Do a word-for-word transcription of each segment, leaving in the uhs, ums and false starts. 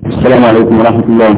السلام عليكم ورحمة الله.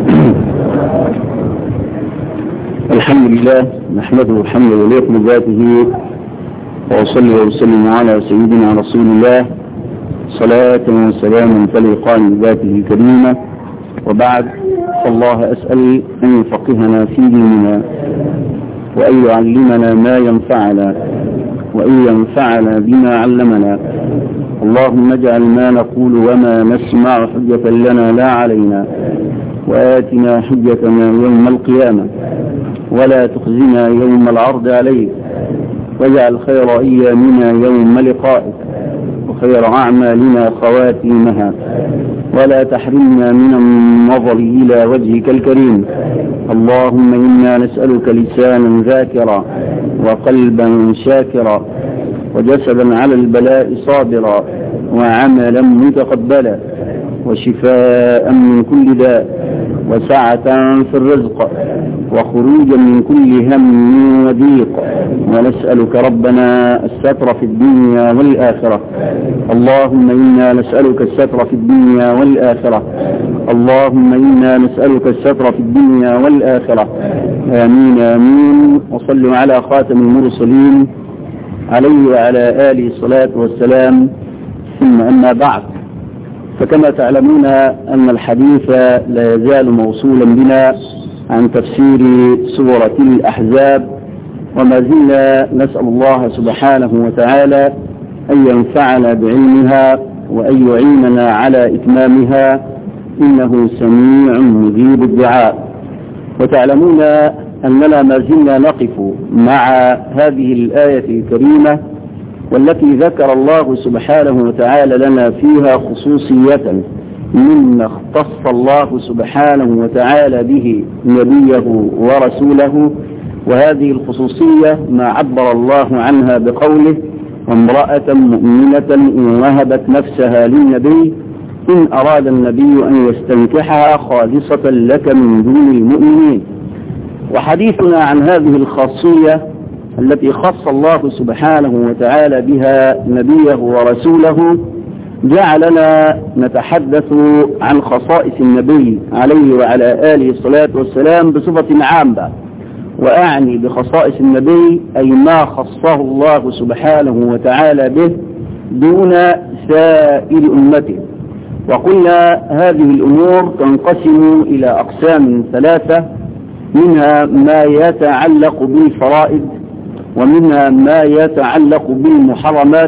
الحمد لله نحمده حمدا يليق بذاته، وأصلي وأسلم على سيدنا رسول الله صلاة وسلام تليقان بذاته الكريمة، وبعد، فالله أسأل أن يفقهنا في ديننا، وأن يعلمنا ما ينفعنا، وأن ينفعنا بما علمنا. اللهم اجعل ما نقول وما نسمع حجة لنا لا علينا، وآتنا حجتنا يوم القيامة، ولا تخزنا يوم العرض عليك، واجعل خير أيامنا يوم لقائك، وخير أعمالنا خواتيمها، ولا تحرمنا من النظر إلى وجهك الكريم. اللهم إنا نسألك لسانا ذاكرا، وقلبا شاكرا، وجسدا على البلاء صابرا، وعملا متقبلا، وشفاء من كل داء، وسعة في الرزق، وخروجا من كل هم وضيق. ونسألك ربنا الستر في الدنيا والآخرة. اللهم إنا نسألك الستر في الدنيا والآخرة. اللهم إنا نسألك الستر في الدنيا والآخرة. آمين آمين. وصلوا على خاتم المرسلين عليه وعلى آله الصلاة والسلام. ثم أما بعد، فكما تعلمون أن الحديث لا يزال موصولا بنا عن تفسير سورة الأحزاب، وما زلنا نسأل الله سبحانه وتعالى أن ينفعنا بعلمها، وأن يعيننا على إتمامها، إنه سميع مجيب الدعاء. وتعلمون أننا ما زلنا نقف مع هذه الآية الكريمة، والتي ذكر الله سبحانه وتعالى لنا فيها خصوصية مما اختص الله سبحانه وتعالى به نبيه ورسوله. وهذه الخصوصية ما عبر الله عنها بقوله: وامرأة مؤمنة إن وهبت نفسها للنبي إن أراد النبي أن يستنكحها خالصة لك من دون المؤمنين. وحديثنا عن هذه الخاصية التي خص الله سبحانه وتعالى بها نبيه ورسوله جعلنا نتحدث عن خصائص النبي عليه وعلى آله الصلاة والسلام بصفة عامة. وأعني بخصائص النبي أي ما خصه الله سبحانه وتعالى به دون سائر أمته. وقلنا هذه الأمور تنقسم إلى أقسام ثلاثة، منها ما يتعلق بالفرائض، ومنها ما يتعلق بالمحرمات،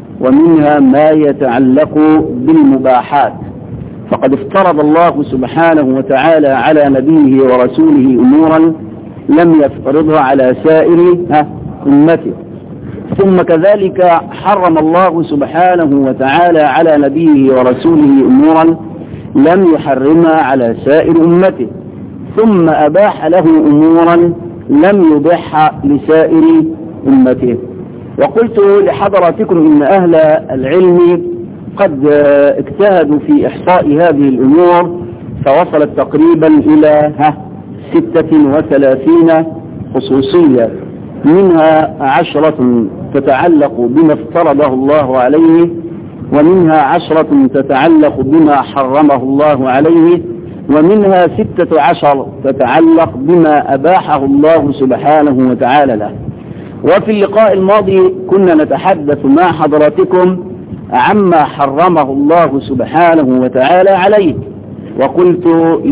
ومنها ما يتعلق بالمباحات. فقد افترض الله سبحانه وتعالى على نبيه ورسوله أمورا لم يفترضها على سائر أمته. ثم كذلك حرم الله سبحانه وتعالى على نبيه ورسوله أمورا لم يحرمها على سائر أمته. ثم أباح له أمورا لم يبحها لسائر أمته. وقلت لحضراتكم إن أهل العلم قد اجتهدوا في إحصاء هذه الأمور، فوصلت تقريبا إلى ستة وثلاثين خصوصية، منها عشرة تتعلق بما افترضه الله عليه، ومنها عشرة تتعلق بما حرمه الله عليه، ومنها ستة عشر تتعلق بما أباحه الله سبحانه وتعالى له. وفي اللقاء الماضي كنا نتحدث مع حضراتكم عما حرمه الله سبحانه وتعالى عليه، وقلت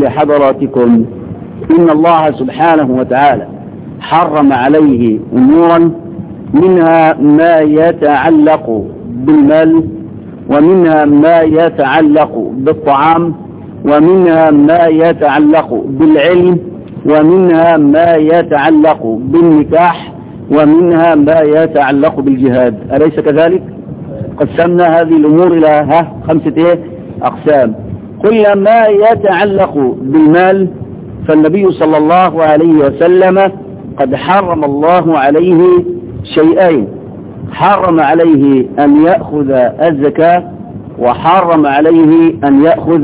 لحضراتكم إن الله سبحانه وتعالى حرم عليه أمورا، منها ما يتعلق بالمال، ومنها ما يتعلق بالطعام، ومنها ما يتعلق بالعلم، ومنها ما يتعلق بالنكاح، ومنها ما يتعلق بالجهاد. أليس كذلك؟ قسمنا هذه الأمور إلى ها خمسة إيه؟ أقسام. كل ما يتعلق بالمال فالنبي صلى الله عليه وسلم قد حرم الله عليه شيئين: حرم عليه أن يأخذ الزكاة، وحرم عليه أن يأخذ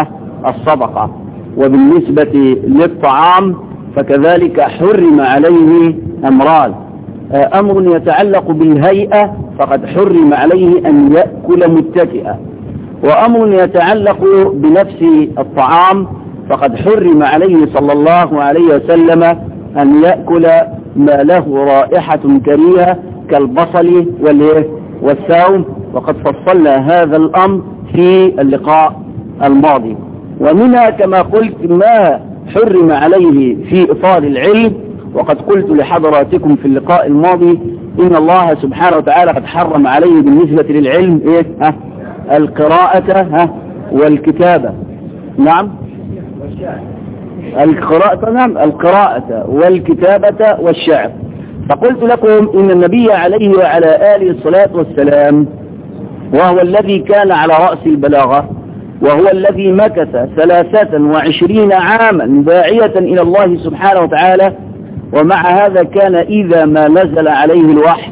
الصدقة. وبالنسبة للطعام فكذلك حرم عليه أمران: أمر يتعلق بالهيئة فقد حرم عليه أن يأكل متكئا، وأمر يتعلق بنفس الطعام فقد حرم عليه صلى الله عليه وسلم أن يأكل ما له رائحة كريهة كالبصل والثوم، وقد فصلنا هذا الأمر في اللقاء الماضي. ومنها كما قلت ما حرم عليه في إطار العلم، وقد قلت لحضراتكم في اللقاء الماضي إن الله سبحانه وتعالى قد حرم عليه بالنسبة للعلم إيه؟ ها؟ القراءة ها؟ والكتابة. نعم القراءة نعم القراءة والكتابة والشعر. فقلت لكم إن النبي عليه وعلى آله الصلاة والسلام وهو الذي كان على رأس البلاغة، وهو الذي مكث ثلاثة وعشرين عاما داعية إلى الله سبحانه وتعالى، ومع هذا كان إذا ما نزل عليه الوحي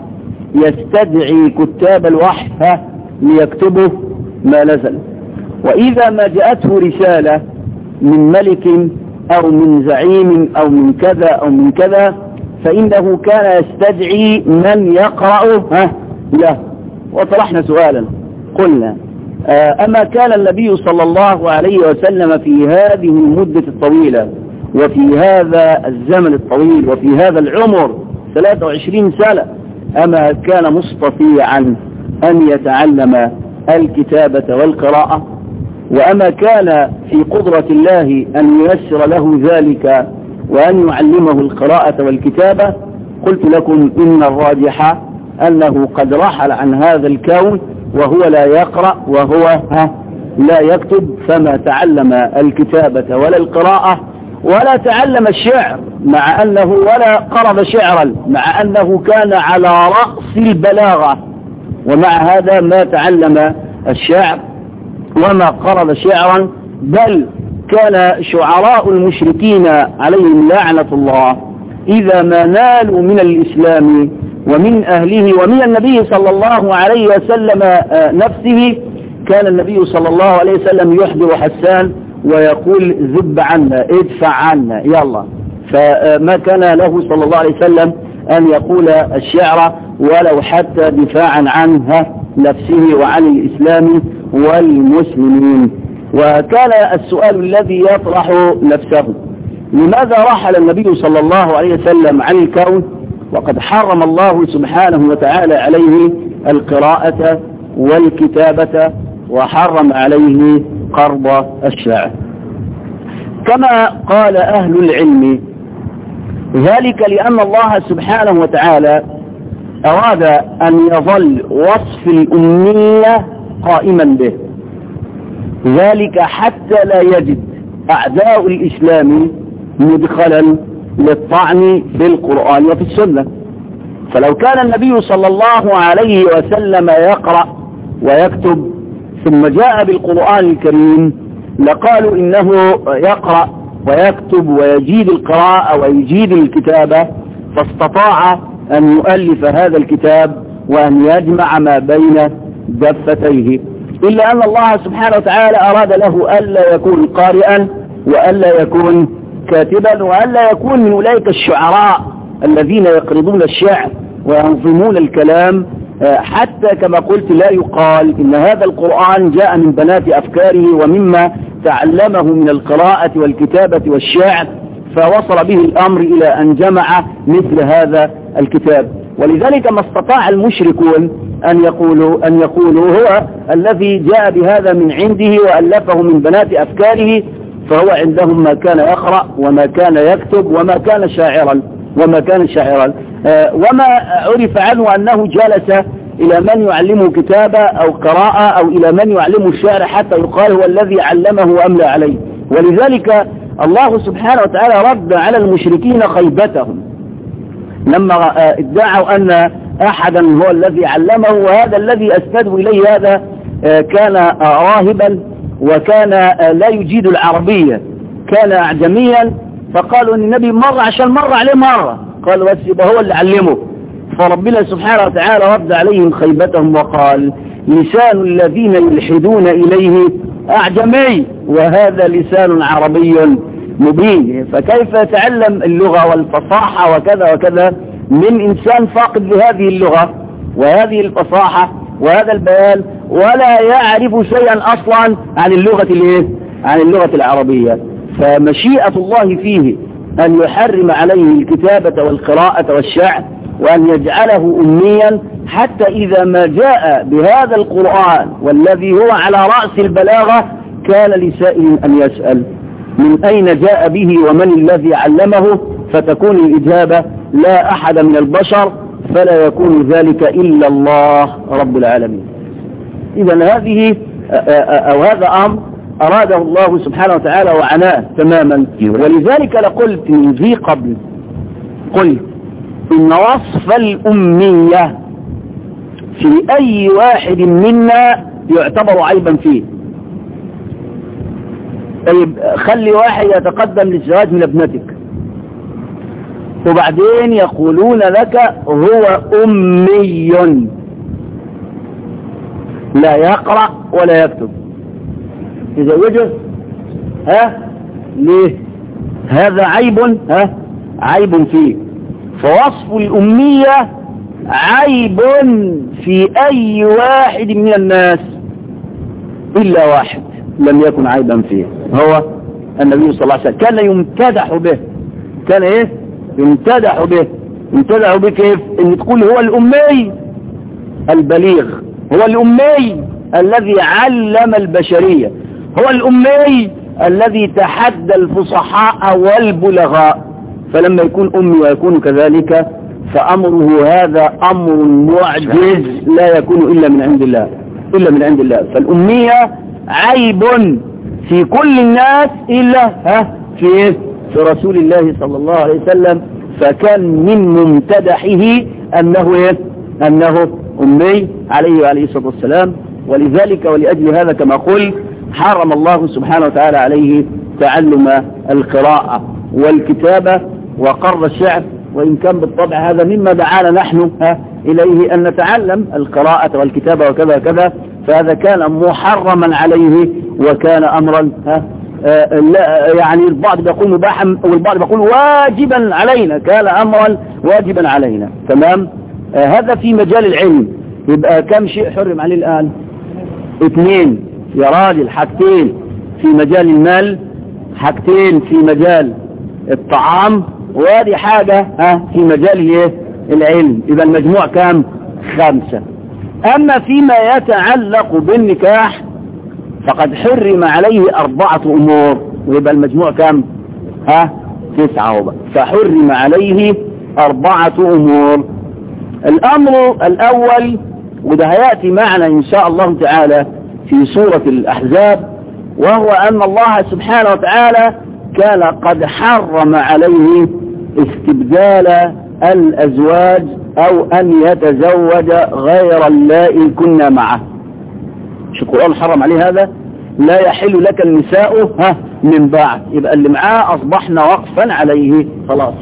يستدعي كتاب الوحي ليكتبوا ما نزل. وإذا ما جاءته رسالة من ملك أو من زعيم أو من كذا أو من كذا فإنه كان يستدعي من يقرأ له. وطرحنا سؤالا قلنا أما كان النبي صلى الله عليه وسلم في هذه المدة الطويلة وفي هذا الزمن الطويل وفي هذا العمر ثلاثة وعشرين سنة أما كان مستطيعا أن يتعلم الكتابة والقراءة؟ وأما كان في قدرة الله أن ييسر له ذلك وأن يعلمه القراءة والكتابة؟ قلت لكم إن الراجح أنه قد رحل عن هذا الكون وهو لا يقرأ وهو لا يكتب، فما تعلم الكتابة ولا القراءة ولا تعلم الشعر، مع أنه ولا قرب شعرا مع أنه كان على رأس البلاغة، ومع هذا ما تعلم الشعر وما قرب شعرا، بل كان شعراء المشركين عليهم لعنة الله إذا ما نالوا من الإسلام ومن أهله ومن النبي صلى الله عليه وسلم نفسه كان النبي صلى الله عليه وسلم يحضر حسان ويقول ذب عنا ادفع عنا يلا. فما كان له صلى الله عليه وسلم أن يقول الشعر ولو حتى دفاعا عنها نفسه وعن الإسلام والمسلمين. وكان السؤال الذي يطرح نفسه لماذا رحل النبي صلى الله عليه وسلم عن الكون وقد حرم الله سبحانه وتعالى عليه القراءة والكتابة وحرم عليه قرض الشعر؟ كما قال أهل العلم ذلك لأن الله سبحانه وتعالى أراد أن يظل وصف الأمية قائما به، ذلك حتى لا يجد أعداء الإسلام مدخلا للطعن في القرآن وفي السنة. فلو كان النبي صلى الله عليه وسلم يقرأ ويكتب ثم جاء بالقرآن الكريم لقالوا إنه يقرأ ويكتب ويجيد القراءة ويجيد الكتابة، فاستطاع أن يؤلف هذا الكتاب وأن يجمع ما بين دفتيه، إلا أن الله سبحانه وتعالى أراد له ألا يكون قارئا وألا يكون كاتبا وألا يكون من أولئك الشعراء الذين يقرضون الشعر وينظمون الكلام، حتى كما قلت لا يقال إن هذا القرآن جاء من بنات أفكاره ومما تعلمه من القراءة والكتابة والشعر، فوصل به الأمر إلى أن جمع مثل هذا الكتاب. ولذلك ما استطاع المشركون أن يقولوا, أن يقولوا هو الذي جاء بهذا من عنده وألفه من بنات أفكاره، فهو عندهم ما كان يقرأ وما كان يكتب وما كان شاعرا وما كان شاعرا آه وما عرف عنه أنه جلس إلى من يعلمه كتابة أو قراءة أو إلى من يعلمه الشعر حتى يقال هو الذي علمه وأملى عليه. ولذلك الله سبحانه وتعالى رد على المشركين خيبتهم لما ادعوا أن أحدا هو الذي علمه، وهذا الذي أسندوا إليه هذا كان راهبا وكان لا يجيد العربية، كان أعجميا، فقالوا أن النبي مر عشان مر عليه مرة، قالوا بس يبقى هو اللي علمه. فربنا سبحانه وتعالى رد عليهم خيبتهم وقال لسان الذين يلحدون إليه أعجمي وهذا لسان عربي مبين، فكيف يتعلم اللغة والفصاحة وكذا وكذا من إنسان فاقد لهذه اللغة وهذه الفصاحة وهذا البيان ولا يعرف شيئا أصلا عن اللغة الايه عن اللغة العربية. فمشيئة الله فيه أن يحرم عليه الكتابة والقراءة والشعر وأن يجعله أميا، حتى إذا ما جاء بهذا القرآن والذي هو على رأس البلاغة كان لسائل أن يسأل من أين جاء به ومن الذي علمه، فتكون الإجابة لا أحد من البشر، فلا يكون ذلك إلا الله رب العالمين. إذا هذه أو هذا أمر أراده الله سبحانه وتعالى وعناه تماما. ولذلك لقلت من ذي قبل قلت إن وصف الأمية في أي واحد منا يعتبر عيبا فيه. طيب خلي واحد يتقدم للزواج من ابنتك وبعدين يقولون لك هو أمي لا يقرأ ولا يكتب، تزوجه؟ ها ليه؟ هذا عيب، ها عيب فيه. فوصف الأمية عيب في أي واحد من الناس إلا واحد لم يكن عيبا فيه، هو النبي صلى الله عليه وسلم. كان يمتدح به، كان ايه يمتدح به. يمتدح به كيف؟ ان تقول هو الأمي البليغ، هو الأمي الذي علم البشرية، هو الأمي الذي تحدى الفصحاء والبلغاء. فلما يكون أمي ويكون كذلك فأمره هذا أمر معجز لا يكون إلا من عند الله، إلا من عند الله. فالأمية عيب في كل الناس إلا ها في في رسول الله صلى الله عليه وسلم. فكان من ممتدحه أنه إيه؟ أنه أمي عليه وعليه الصلاة والسلام. ولذلك ولأجل هذا كما قلت حرم الله سبحانه وتعالى عليه تعلم القراءة والكتابة وقر الشعر، وإن كان بالطبع هذا مما دعانا نحن ها إليه أن نتعلم القراءة والكتابة وكذا كذا، فهذا كان محرما عليه وكان أمرا ها آه لا يعني البعض يقول مباحا والبعض يقول واجبا علينا، كان أمرا واجبا علينا. تمام. آه هذا في مجال العلم. يبقى كم شيء حرم عليه الآن؟ اثنين يا راجل، حاجتين في مجال المال، حاجتين في مجال الطعام، وهذه حاجة ها في مجال ايه العلم. يبقى المجموع كام؟ خمسة. أما فيما يتعلق بالنكاح فقد حرم عليه أربعة أمور، ويبقى المجموع كام؟ ها تسعة. فحرم عليه أربعة أمور. الأمر الأول، وده هيأتي معنا إن شاء الله تعالى في سورة الأحزاب، وهو أن الله سبحانه وتعالى كان قد حرم عليه استبدال الأزواج أو أن يتزوج غير اللائي كنا معه. شو القرآن حرم عليه هذا؟ لا يحل لك النساء ها من بعد. يبقى اللي معاه أصبحنا وقفا عليه خلاص،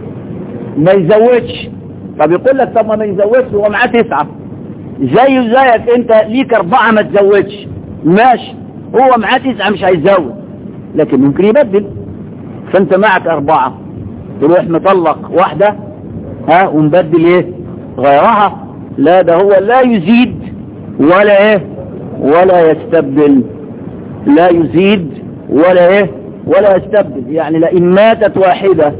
ما يزوجش. طب يقول لك طب ما يزوجش هو معاه تسعة زيه زيك، انت ليك أربعة ما تزوجش، ماشي، هو معاه تسعة مش هيتزوج، لكن ممكن يبدل. فانت معك أربعة تروح مطلق واحدة ها ومبدل ايه غيرها. لا، ده هو لا يزيد ولا ايه ولا يستبدل، لا يزيد ولا ايه ولا يستبدل. يعني لئن ماتت واحدة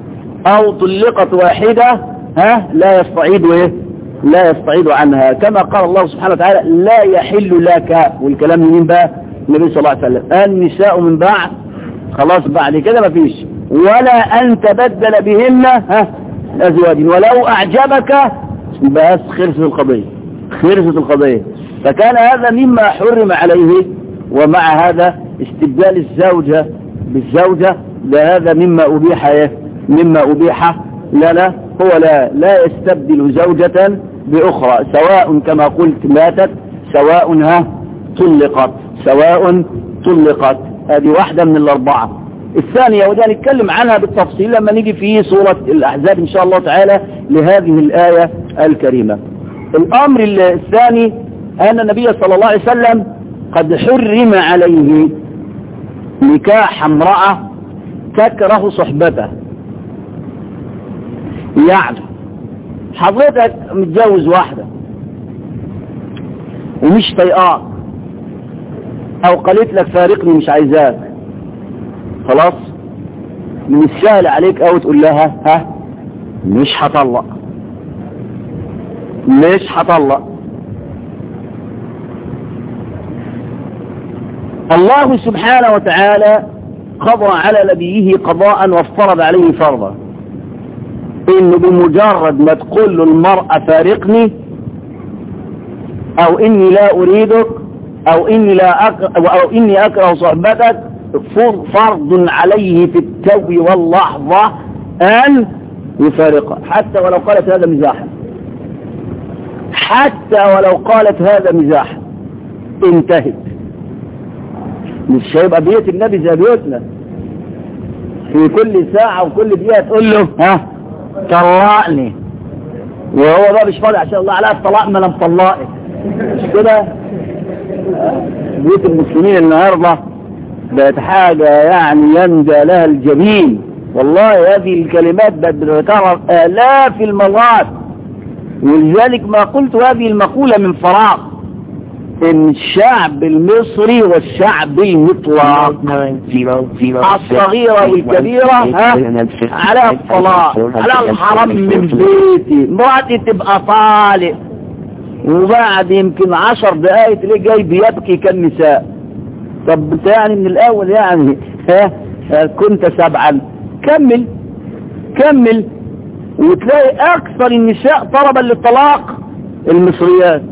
او طلقت واحدة ها لا يستعيد ايه لا يستعيد عنها، كما قال الله سبحانه وتعالى لا يحل لك. والكلام من بقى النبي صلى الله عليه وسلم، النساء من بعد خلاص بعد كده ما فيش، ولا أن تبدل بهن ها أزواج ولو أعجبك، بس خرصت القضية خرصت القضية. فكان هذا مما حرم عليه. ومع هذا استبدال الزوجة بالزوجة لهذا مما أبيح ايه مما أبيح لا لا هو لا لا يستبدل زوجة بأخرى، سواء كما قلت ماتت سواء ها طلقت سواء طلقت. هذه واحدة من الأربعة. الثانية وده نتكلم عنها بالتفصيل لما نيجي في سورة الأحزاب إن شاء الله تعالى لهذه الآية الكريمة. الأمر الثاني أن النبي صلى الله عليه وسلم قد حرم عليه نكاح امرأة تكره صحبته. يعني حضرتك متجوز واحدة ومش طيقاك او قالت لك فارقني مش عايزاك، خلاص من السهل عليك او تقول لها ها مش هطلق مش هطلق. الله سبحانه وتعالى قضى على نبيه قضاء وافترض عليه فرضا، انه بمجرد ما تقول له المرأة فارقني او اني لا اريدك او اني لا أكره او اني اكره صحبتك، فرض عليه في التو واللحظة ان يفارقها، حتى ولو قالت هذا مزاحا، حتى ولو قالت هذا مزاحا انتهت. مش هيبقى بيت النبي زي بيوتنا في كل ساعة وكل دقيقة تقول له ها طلقني، وهو بقى مش فاضي عشان الله عليها الطلاق ما لم طلقك. مش كده؟ بيوت المسلمين النهارده بقت حاجة يعني يندى لها الجبين. والله هذه الكلمات بقت بتتكرر آلاف المرات، ولذلك ما قلت هذه المقولة من فراغ، ان الشعب المصري والشعب المطلق الصغيرة والكبيرة على الطلاق، على الحرام من بيتي، مراتي تبقى طالق وبعد يمكن عشر دقائق تلاقي جاي بيبكي كالنساء. طب انت يعني من الاول يعني ها كنت سبعا، كمل كمل. وتلاقي اكثر النساء طلبا للطلاق المصريات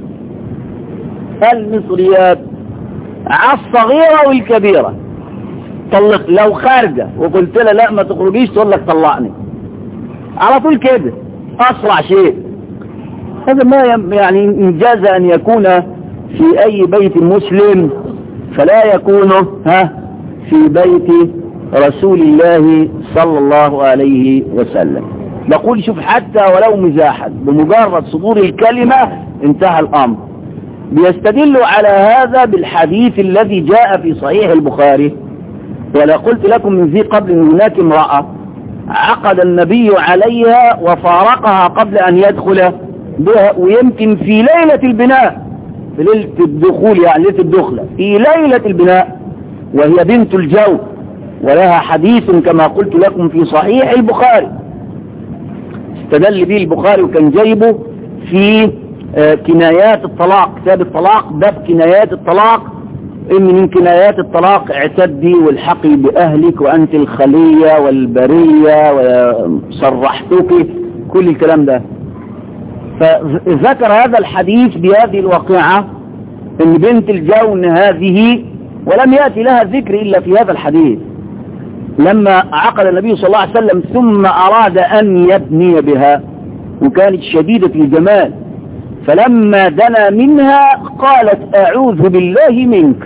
المصريات على الصغيرة والكبيرة. طلق لو خارجة وقلت لها لا ما تخرجيش تقول لك طلقني على طول كده، اسرع شيء. هذا ما يعني إنجاز أن يكون في أي بيت مسلم فلا يكون ها في بيت رسول الله صلى الله عليه وسلم. نقول شوف حتى ولو مزاحا بمجرد صدور الكلمة انتهى الأمر. بيستدل على هذا بالحديث الذي جاء في صحيح البخاري، ولا قلت لكم من ذي قبل ان هناك امرأة عقد النبي عليها وفارقها قبل أن يدخل بها، ويمكن في ليلة البناء، في ليلة الدخول يعني ليلة الدخلة، في ليلة البناء، وهي بنت الجو، ولها حديث كما قلت لكم في صحيح البخاري استدل به البخاري وكان جايبه في كنايات الطلاق، كتاب الطلاق باب كنايات الطلاق، ان من كنايات الطلاق اعتدي والحقي بأهلك وأنت الخلية والبرية وصرحتك، كل الكلام ده. فذكر هذا الحديث بهذه الواقعة ان بنت الجون هذه، ولم يأتي لها ذكر إلا في هذا الحديث، لما عقد النبي صلى الله عليه وسلم ثم أراد أن يبني بها وكانت شديدة الجمال، فلما دنا منها قالت أعوذ بالله منك.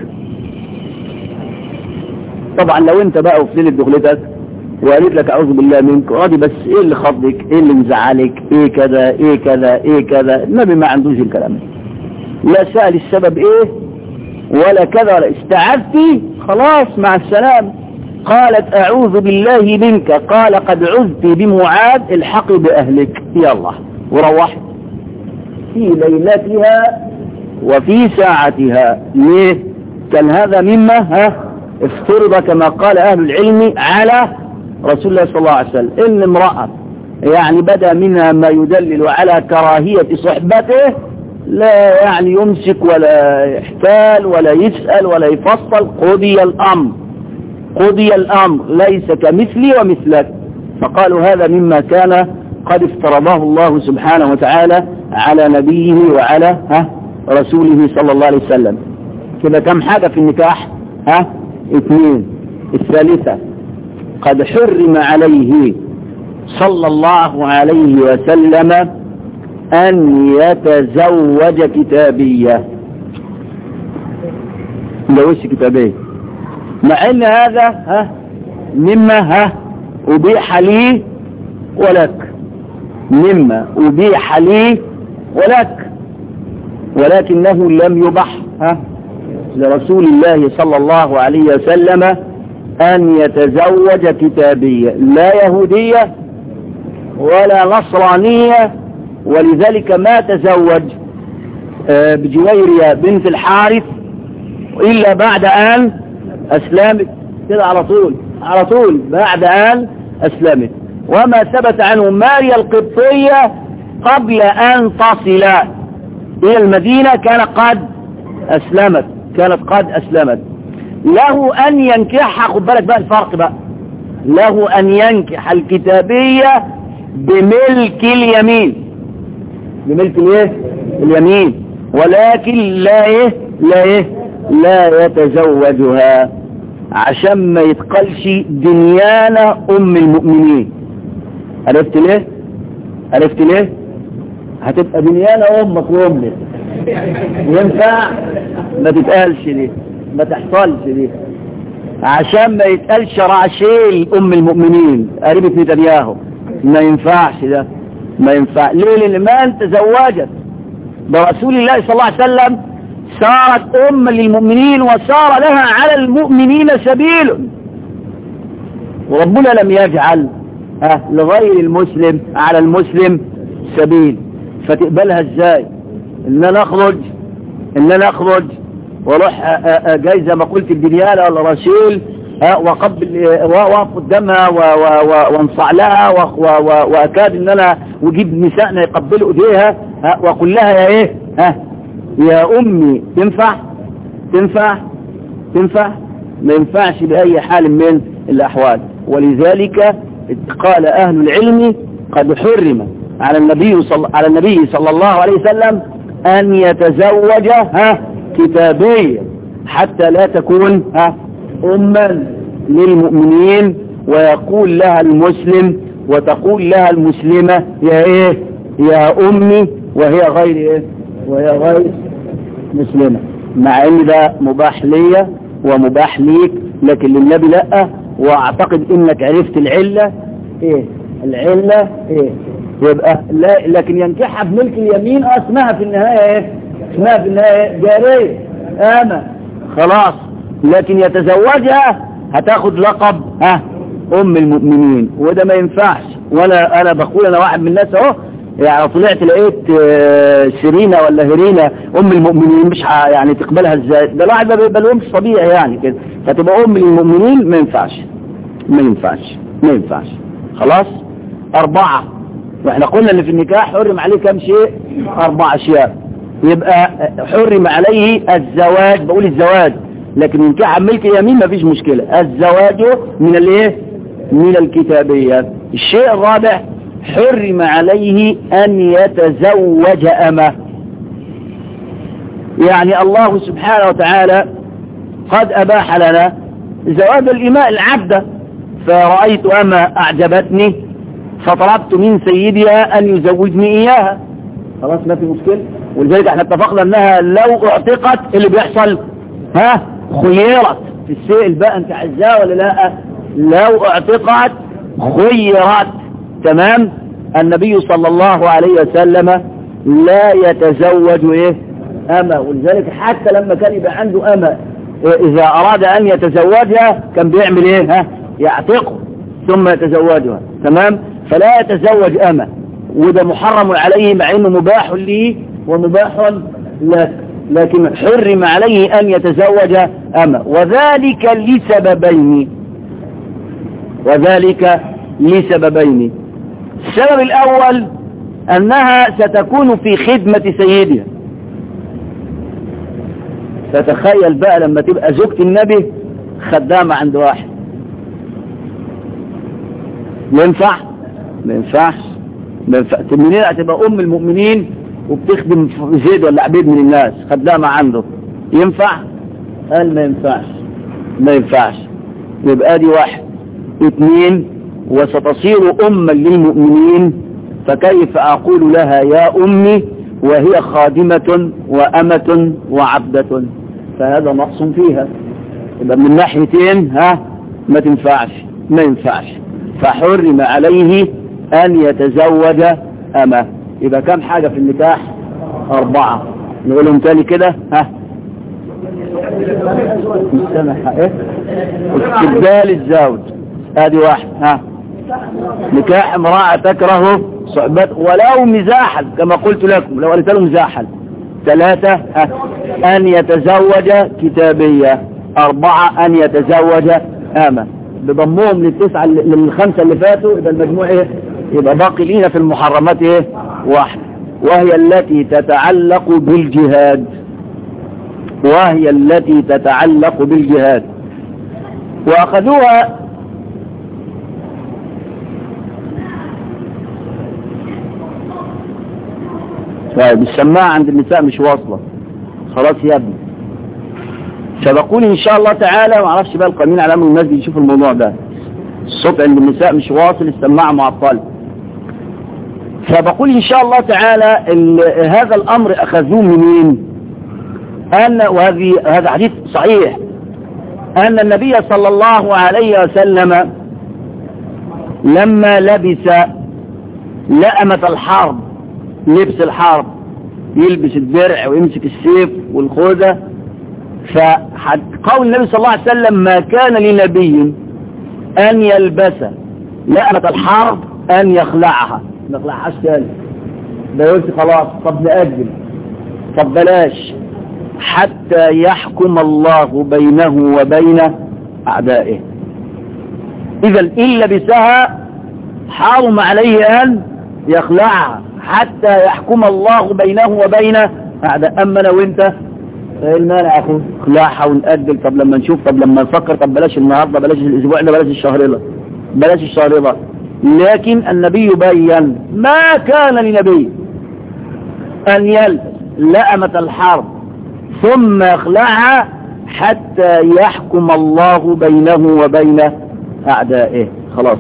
طبعا لو انت بقى في ليلة دخلتك وقالت لك أعوذ بالله منك، راضي بس ايه اللي خضك، ايه اللي مزعلك، ايه كذا ايه كذا ايه كذا، النبي ما عندوش الكلام، لا سأل السبب ايه ولا كذا ولا استعذتي خلاص مع السلام. قالت أعوذ بالله منك، قال قد عذت بمعاذ الحقي بأهلك، يلا وروحت في ليلتها وفي ساعتها. ليه؟ كان هذا مما ها افترض كما قال أهل العلم على رسول الله صلى الله عليه وسلم، إن امرأة يعني بدا منها ما يدلل على كراهية صحبته لا يعني يمسك ولا يحتال ولا يسأل ولا يفصل، قضي الأمر قضي الأمر ليس كمثلي ومثلك. فقالوا هذا مما كان قد افترضه الله سبحانه وتعالى على نبيه وعلى ها رسوله صلى الله عليه وسلم. كده كم حاجة في النكاح؟ ها اثنين. الثالثة قد حرم عليه صلى الله عليه وسلم أن يتزوج كتابية، لوش كتابية، مع ان هذا ها مما ها أبيح لي ولك، مما أبيح لي ولك، ولكنه لم يبح ها لرسول الله صلى الله عليه وسلم أن يتزوج كتابية، لا يهودية ولا نصرانية، ولذلك ما تزوج بجويرية بنت الحارث إلا بعد أن أسلمت، كده على طول على طول بعد أن أسلمت. وما ثبت عنه ماريا القبطية قبل أن تصل إلى المدينة كانت قد أسلمت كانت قد أسلمت. له أن ينكحها، خد بالك بقى الفرق بقى، له أن ينكح الكتابية بملك اليمين، بملك الايه اليمين، ولكن لا ايه لا ايه لا يتزوجها عشان ما يتقلش دنيانا ام المؤمنين. عرفت ليه عرفت ليه هتبقى دنيانا امك وامك، ينفع ما تتقالش ليه ما تحصلش ليه عشان ما يتقالش رعشيل ام المؤمنين قريبة نتنياهو، ما ينفعش ده ما ينفع. ليه؟ لان ما تزوجت برسول الله صلى الله عليه وسلم صارت أم للمؤمنين وصار لها على المؤمنين سبيل، وربنا لم يجعل ها لغير المسلم على المسلم سبيل. فتقبلها ازاي؟ ان انا اخرج ان انا اخرج واروح جاي زي ما قلت الدنيالة ولا رشيل وقبل واقف قدامها وانصع لها واكاد ان انا وجيب نسائنا يقبلوا ايديها واقول لها يا ايه ها يا امي، تنفع تنفع تنفع ما ينفعش باي حال من الاحوال. ولذلك قال اهل العلم قد حرم على النبي صلى على النبي صلى الله عليه وسلم ان يتزوج ها كتابيا حتى لا تكون ها أما للمؤمنين، ويقول لها المسلم وتقول لها المسلمة يا ايه يا امي، وهي غير ايه وهي غير مسلمة، مع ان ده مباح ليا ومباح ليك لكن للنبي لا. واعتقد انك عرفت العلة ايه العلة ايه يبقى لا، لكن ينكحها بملك اليمين اسمها في النهاية ايه اسمها في النهاية جارية اما خلاص، لكن يتزوجها هتاخد لقب ها ام المؤمنين، وده ما ينفعش. ولا انا بقول انا واحد من الناس اهو يعني طلعت لقيت سيرينا ولا هيرينا ام المؤمنين مش يعني تقبلها ازاي؟ ده الواحد ما بيقبلهمش طبيعي يعني كده، فتبقى ام المؤمنين ما ينفعش ما ينفعش ما ينفعش خلاص. اربعة، واحنا قلنا ان في النكاح حرم عليه كم شيء؟ اربع اشياء. يبقى حرم عليه الزواج، بقول الزواج لكن نكاح ملك اليمين ما فيش مشكلة، الزواج من الايه من الكتابية. الشيء الرابع حرم عليه ان يتزوج امه، يعني الله سبحانه وتعالى قد اباح لنا زواج الاماء العبدة، فرأيت أما أعجبتني فطلبت من سيدها أن يزوجني إياها، خلاص ما في مشكلة. ولذلك احنا اتفقنا أنها لو اعتقت اللي بيحصل ها خيرت في السائل بقى، أنت عزاه ولا لا؟ لو اعتقت خيرت تمام. النبي صلى الله عليه وسلم لا يتزوج إيه أما، ولذلك حتى لما كان يبقى عنده أما إذا أراد أن يتزوجها كان بيعمل إيه ها يعتقه ثم يتزوجها تمام. فلا يتزوج أما، وده محرم عليه مع إنه مباح لي ومباح لك، لكن حرم عليه أن يتزوج أما، وذلك لسببين وذلك لسببين السبب الأول أنها ستكون في خدمة سيدها. فتخيل بقى لما تبقى زوجة النبي خدامة عند واحد، ينفع؟ ما ينفعش ما ينفع. منين هتبقى أم المؤمنين وبتخدم زيد ولا عبيد من الناس خدامة عنده؟ ينفع؟ قال ما ينفعش ما ينفعش. يبقى دي واحد. اثنين، وستصير أما للمؤمنين، فكيف أقول لها يا أمي وهي خادمة وأمة وعبدة؟ فهذا نقص فيها. يبقى من ناحيتين ها ما تنفعش ما ينفعش. فحرم عليه أن يتزوج أمة. يبقى كم حاجة في النكاح؟ أربعة. نقولهم تاني كده ها ايه استبدال الزوج، ادي واحد. ها نكاح امرأة تكره صحبته ولو مزاحا، كما قلت لكم لو قلت له مزاحا ثلاثة أن يتزوج كتابية. أربعة أن يتزوج آمة. بضمهم للتسعة للخمسة اللي فاتوا يبقى المجموع إيه؟ يبقى باقي لنا في المحرمات إيه؟ واحد، وهي التي تتعلق بالجهاد. وهي التي تتعلق بالجهاد. وأخذوها طيب السماعة عند النساء مش واصلة خلاص يا ابني. فبقول إن شاء الله تعالى ما اعرفش بقى القانون على أمر الناس بيشوفوا الموضوع ده، الصوت عند النساء مش واصل، السماعة معطلة. فبقول إن شاء الله تعالى هذا الأمر أخذوه منين؟ أن وهذه هذا حديث صحيح أن النبي صلى الله عليه وسلم لما لبس لأمة الحرب، لبس الحرب، يلبس الدرع ويمسك السيف والخوذة، فقول النبي صلى الله عليه وسلم ما كان لنبي أن يلبس لأمة الحرب أن يخلعها. ما يخلعهاش تاني، ده يقول خلاص طب نأجل، طب بلاش، حتى يحكم الله بينه وبين أعدائه. إذا إن لبسها حرم عليه أن يخلعها حتى يحكم الله بينه وبين أعدائه. أما أنا وإنت المانع أخو خلاعها ونأجل، طب لما نشوف، طب لما نفكر، طب بلاش النهاردة، بلاش الأسبوع ده، بلاش الشهر ده، بلاش الشهر ده. لكن النبي بيّن ما كان لنبي أن يلبس لأمة الحرب ثم يخلعها حتى يحكم الله بينه وبين أعدائه. خلاص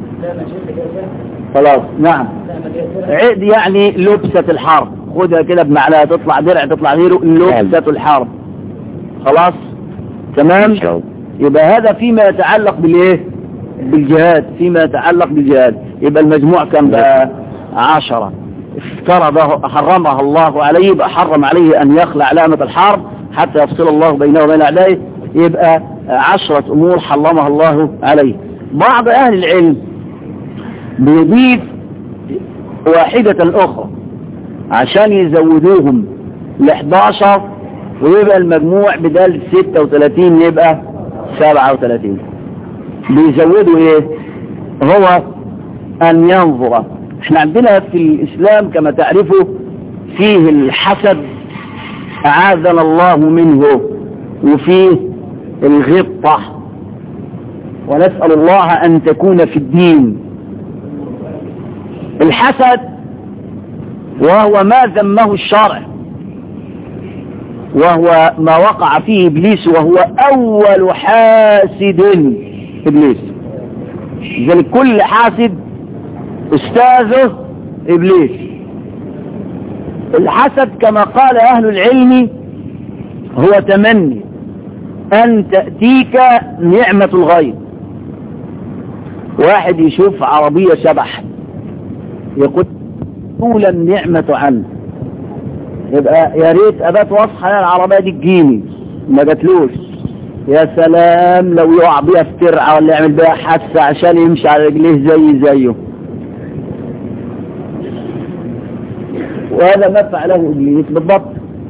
خلاص نعم. عيد يعني لبسة الحرب، خدها كده بمعناها، تطلع درع تطلع غيره، لبسة الحرب. خلاص تمام. يبقى هذا فيما يتعلق بالايه؟ بالجهاد. فيما يتعلق بالجهاد يبقى المجموع كم بقى؟ عشرة. افترضه حرمها الله عليه، يبقى حرم عليه ان يخلع لامة الحرب حتى يفصل الله بينه وبين اعدائه. يبقى عشرة امور حرمها الله عليه. بعض اهل العلم بيضيف واحدة اخرى عشان يزودوهم ل احداشر، ويبقى المجموع بدل ستة وثلاثين يبقى سبعة وثلاثين. بيزودوا ايه؟ هو ان ينظر. احنا عندنا في الاسلام كما تعرفوا فيه الحسد اعاذنا الله منه، وفيه الغبطة، ونسأل الله ان تكون في الدين. الحسد وهو ما ذمه الشرع، وهو ما وقع فيه إبليس، وهو أول حاسد إبليس. لذلك كل حاسد أستاذه إبليس. الحسد كما قال أهل العلم هو تمني أن تأتيك نعمة الغير. واحد يشوف عربية شبح يقول طول النعمة عنه، يبقى يا ريت ابات واصحى العربيه دي تجيني، ما جاتلوش. يا سلام لو يقع بيها في ترعه ولا يعمل بيها حادثه عشان يمشي على رجليه زي زيه. وهذا ما فعله ابليس بالضبط.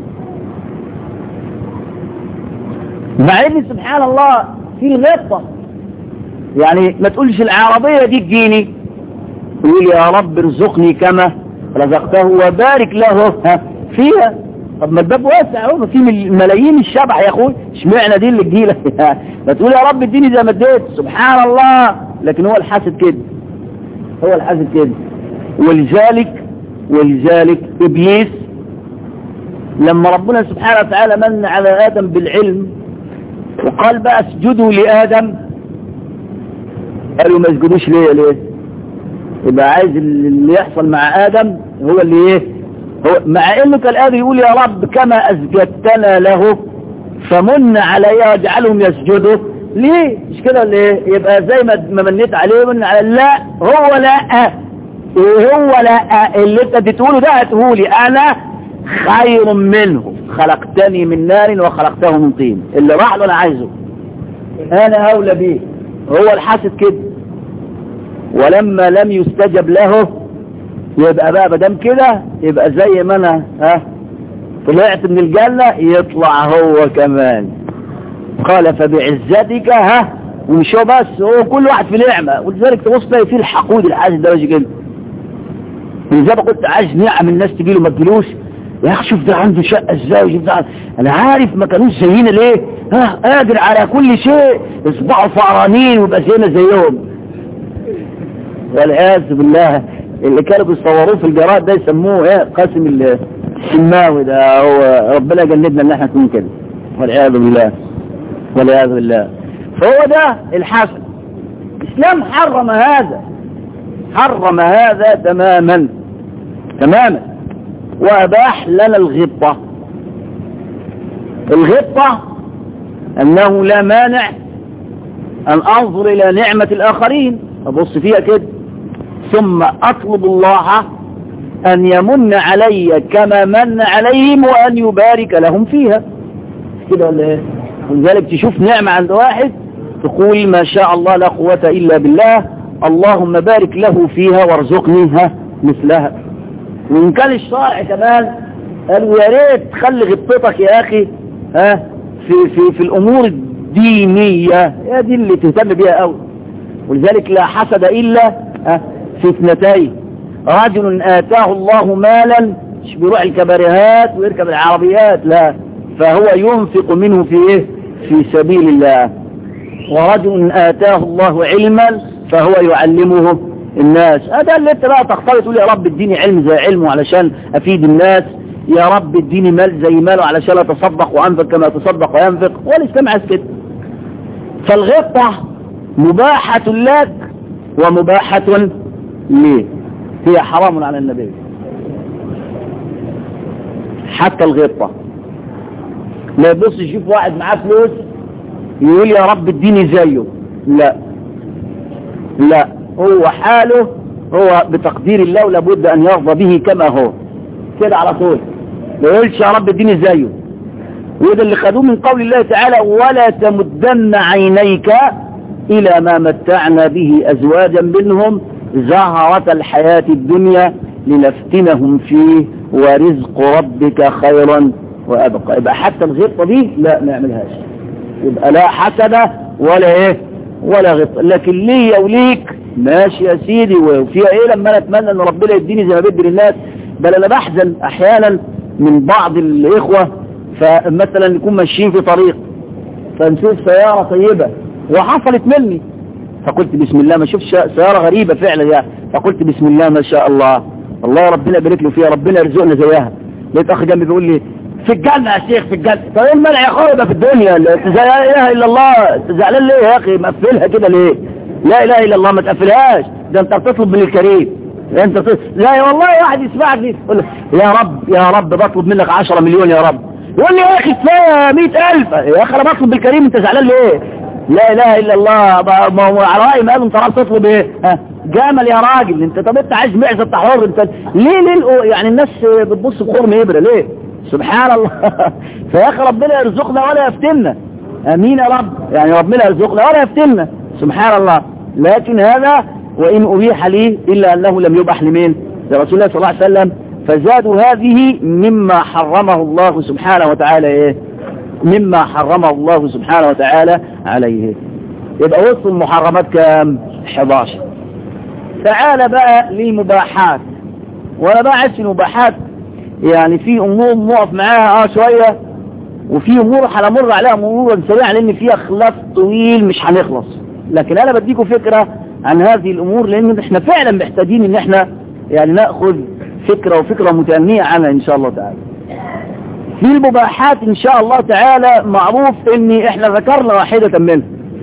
مع ان سبحان الله في غبطه، يعني ما تقولش العربيه دي تجيني، يقول يا رب ارزقني كما رزقته وبارك له فيها. طب ما الباب واسع اهو، في ملايين الشبح يا اخوي، اشمعنى دي اللي تجيلك؟ ما تقول يا رب اديني زي ما اديت، سبحان الله. لكن هو الحاسد كده، هو الحاسد كده. ولذلك ولذلك ابليس لما ربنا سبحانه وتعالى من على ادم بالعلم وقال بقى اسجدوا لادم، قالوا ما اسجدوش ليه؟ ليه؟ يبقى عايز اللي يحصل مع ادم هو اللي ايه؟ هو مع انه كان الآن يقول يا رب كما اسجدتنا له فمن علي واجعلهم يسجدوا ليه؟ مش كده ليه؟ يبقى زي ما منيت عليه من على لا، هو لا، هو لا، اللي انت بتقوله ده هتقولي انا خير منه، خلقتني من نار وخلقته من طين، اللي راح له انا عايزه، انا اولى بيه. هو الحاسد كده. ولما لم يستجب له يبقى بقى بدم كده، يبقى زي ما انا ها طلعت من الجنة يطلع هو كمان. قال فبعزتك ها، ومش هو بس، هو كل واحد في نعمة. ولذلك تبص تلاقي فيه الحقود العاجز ده يجي كده. ولذلك كنت عايز نعم الناس تجي له ما تجيلوش، يا اخي شوف ده عنده شقة ازاي، وشوف ده انا عارف ما كانوش زينا ليه، ها قادر على كل شيء، اصبعوا فقرانين ويبقى زينا زيهم. والعياذ بالله. اللي كانوا بيصوروه في الجرائد ده يسموه ايه، قاسم السماوي ده، هو ربنا يجنبنا ان احنا نكون كده، والعياذ بالله والعياذ بالله. فهو ده الحسن. الاسلام حرم هذا، حرم هذا تماما تماما، واباح لنا الغبطة. الغبطة انه لا مانع ان انظر الى نعمة الاخرين ابص فيها كده، ثم اطلب الله ان يمن علي كما من عليهم وان يبارك لهم فيها كده ولا ايه؟ ولذلك تشوف نعمة عند واحد تقول ما شاء الله لا قوة الا بالله، اللهم بارك له فيها وارزقنيها مثلها. وإن كان الشرع كمان قالوا يا ريت تخلي غبطتك يا أخي ها في في في الأمور الدينية، يا دي اللي تهتم بيها قوي. ولذلك لا حسد إلا ها في اثنتين، رجل آتاه الله مالا، مش بيروح الكباريهات ويركب العربيات، لا، فهو ينفق منه في إيه؟ في سبيل الله. ورجل آتاه الله علما فهو يعلمه الناس. هذا اللي انت بقى تختار تقول يا رب اديني علم زي علمه علشان افيد الناس، يا رب اديني مال زي ماله علشان اتصدق وانفق كما تصدق وينفق. والاسلام عايز كده. فالغبطة مباحة لك ومباحة ليه، هي حرام على النبي. حتى الغبطة لا يبص يشوف واحد معاه فلوس يقول يا رب اديني زيه، لا لا، هو حاله هو بتقدير الله ولابد ان يرضى به كما هو كده على طول، ما يقولش يا رب اديني زيه. وده اللي خدوه من قول الله تعالى ولا تمدن عينيك الى ما متعنا به ازواجا منهم زهرة الحياة الدنيا لنفتنهم فيه ورزق ربك خيرا وابقى. يبقى حتى الغبطة دي لا ما نعملهاش، يبقى لا حسد ولا ايه ولا غبطة. لكن ليا وليك ماشي يا سيدي، وفيها ايه لما انا اتمنى ان ربنا يديني زي ما بدي للناس. بل انا بحزن احيانا من بعض الاخوة، فمثلا نكون ماشيين في طريق فنشوف سيارة طيبة وحصلت مني، فقلت بسم الله، ما شوفش سيارة غريبة فعلا يعني، فقلت بسم الله ما شاء الله، الله ربنا يبارك له فيها، ربنا يرزقنا زيها. لقيت اخ جنبي بيقول لي في الجنة يا شيخ في الجنة. طيب ايه المنع يا اخويا ده في الدنيا؟ لا اله الا الله، انت زعلان ليه يا اخي؟ مقفلها كده ليه؟ لا اله الا الله ما تقفلهاش، ده انت بتطلب من الكريم. انت بتطلب. لا والله واحد يسمعك يقول يا رب يا رب بطلب منك عشرة مليون يا رب، يقول لي يا اخي كفايه مئة ألف يا اخي، انا بطلب بالكريم، انت زعلان ليه؟ لا اله الا الله. ما هو على رايي ما قالوا انت راح تطلب ايه؟ ها جمل يا راجل انت. طب انت عايز معزه تحور انت ليه؟ ليه يعني الناس بتبص بخرم ابره ليه؟ سبحان الله. فيا اخي ربنا يرزقنا ولا يفتنا، امين يا رب، يعني ربنا يرزقنا ولا يفتنا سبحان الله. لكن هذا وان ابيح لي الا انه لم يبح لمين؟ لرسول الله صلى الله عليه وسلم. فزادوا هذه مما حرمه الله سبحانه وتعالى ايه؟ مما حرمه الله سبحانه وتعالى عليه. يبقى وصل المحرمات كام؟ احد عشر. تعال بقى للمباحات. وانا بقى عايز المباحات يعني في امور نقف معاها اه شويه، وفي امور هنمر عليها مرورا سريعا لان فيها خلاف طويل مش هنخلص. لكن انا بديكم فكره عن هذه الامور لان احنا فعلا محتاجين ان احنا يعني ناخذ فكره وفكره متأنية عنها ان شاء الله تعالى. في المباحات ان شاء الله تعالى معروف ان احنا ذكرنا واحده منها،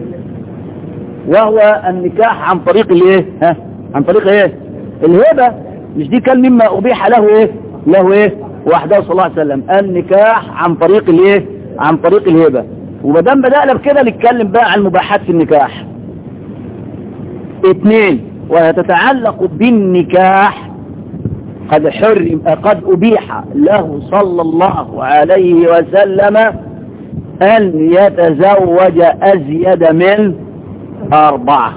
وهو النكاح عن طريق الايه؟ ها عن طريق ايه؟ الهبه. مش دي كان مما ابيح له ايه؟ له ايه؟ وحده صلى الله عليه وسلم، النكاح عن طريق الايه؟ عن طريق الهبه. ومادام بدأنا بكده نتكلم بقى عن المباحات في النكاح. اثنين، وتتعلق بالنكاح قد حرم قد أبيح له صلى الله عليه وسلم أن يتزوج أزيد من أربعة،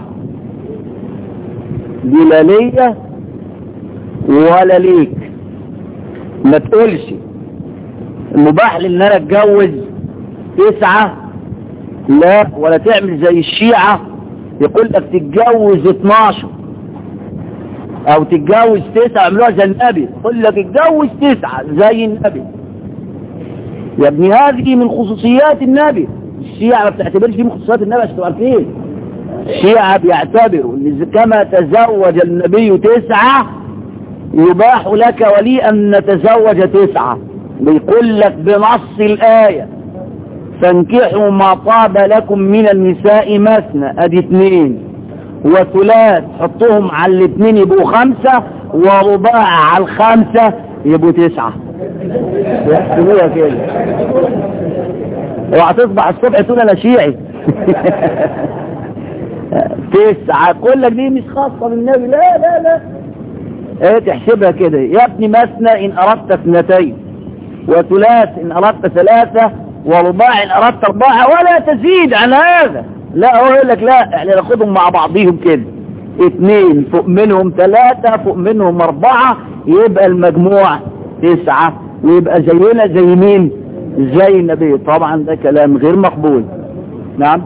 لا ليا ولا ليك. ما تقولش المباح لي ان انا اتجوز تسعة؟ لا. ولا تعمل زي الشيعة يقول لك تتجوز اتناشر او تتجوز تسعة، عملوها زي النبي، يقول لك اتجوز تسعة زي النبي. يا ابني هذه من خصوصيات النبي. الشيعة ما بتعتبرش دي من خصوصيات النبي عشان تبقى عارفين. الشيعة بيعتبروا ان كما تزوج النبي تسعة يباح لك ولي ان نتزوج تسعة. بيقول لك بنص الآية فانكحوا ما طاب لكم من النساء مثنى، ادي اتنين، وثلاث حطوهم على الاثنين يبقوا خمسة، ورباع على الخمسة يبقوا تسعة. يحسبوها كده. وهتصبح الصبح تقول انا شيعي. تسعة كل لك دي مش خاصة بالنبي. لا لا لا ايه تحسبها كده يا ابني. مثنى ان اردت اثنتين، وثلاث ان اردت ثلاثة، ورباع ان اردت اربعة، ولا تزيد عن هذا. لا هو يقول لك لا احنا ناخدهم مع بعضيهم كده، اثنين فوق منهم ثلاثة فوق منهم اربعة، يبقى المجموع تسعة، ويبقى زينا زي مين؟ زي النبي. طبعا ده كلام غير مقبول. نعم.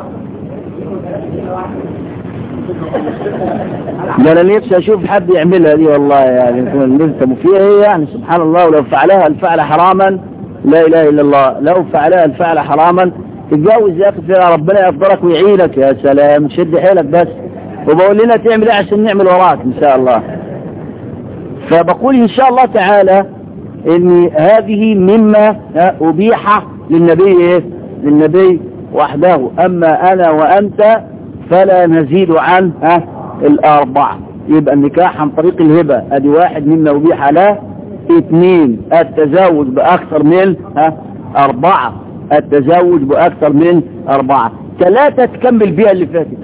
ده انا نفسي اشوف حد يعملها دي والله، يعني نلتم فيها ايه يعني. سبحان الله، ولو فعلها الفعل حراما لا اله الا الله. لو فعلها الفعل حراما تتجوز يا اخي فيها ربنا يقدرك ويعينك. يا سلام، شد حيلك بس. وبقول لنا تعمل ايه عشان نعمل وراك ان شاء الله. فبقول ان شاء الله تعالى ان هذه مما ابيح للنبي ايه؟ للنبي وحده. اما انا وانت فلا نزيد عن ها الاربعة. يبقى النكاح عن طريق الهبة ادي واحد مما ابيح له. اثنين التزوج باكثر من ها اربعة، التزوج باكثر من اربعة. ثلاثة تكمل بيها اللي فاتت.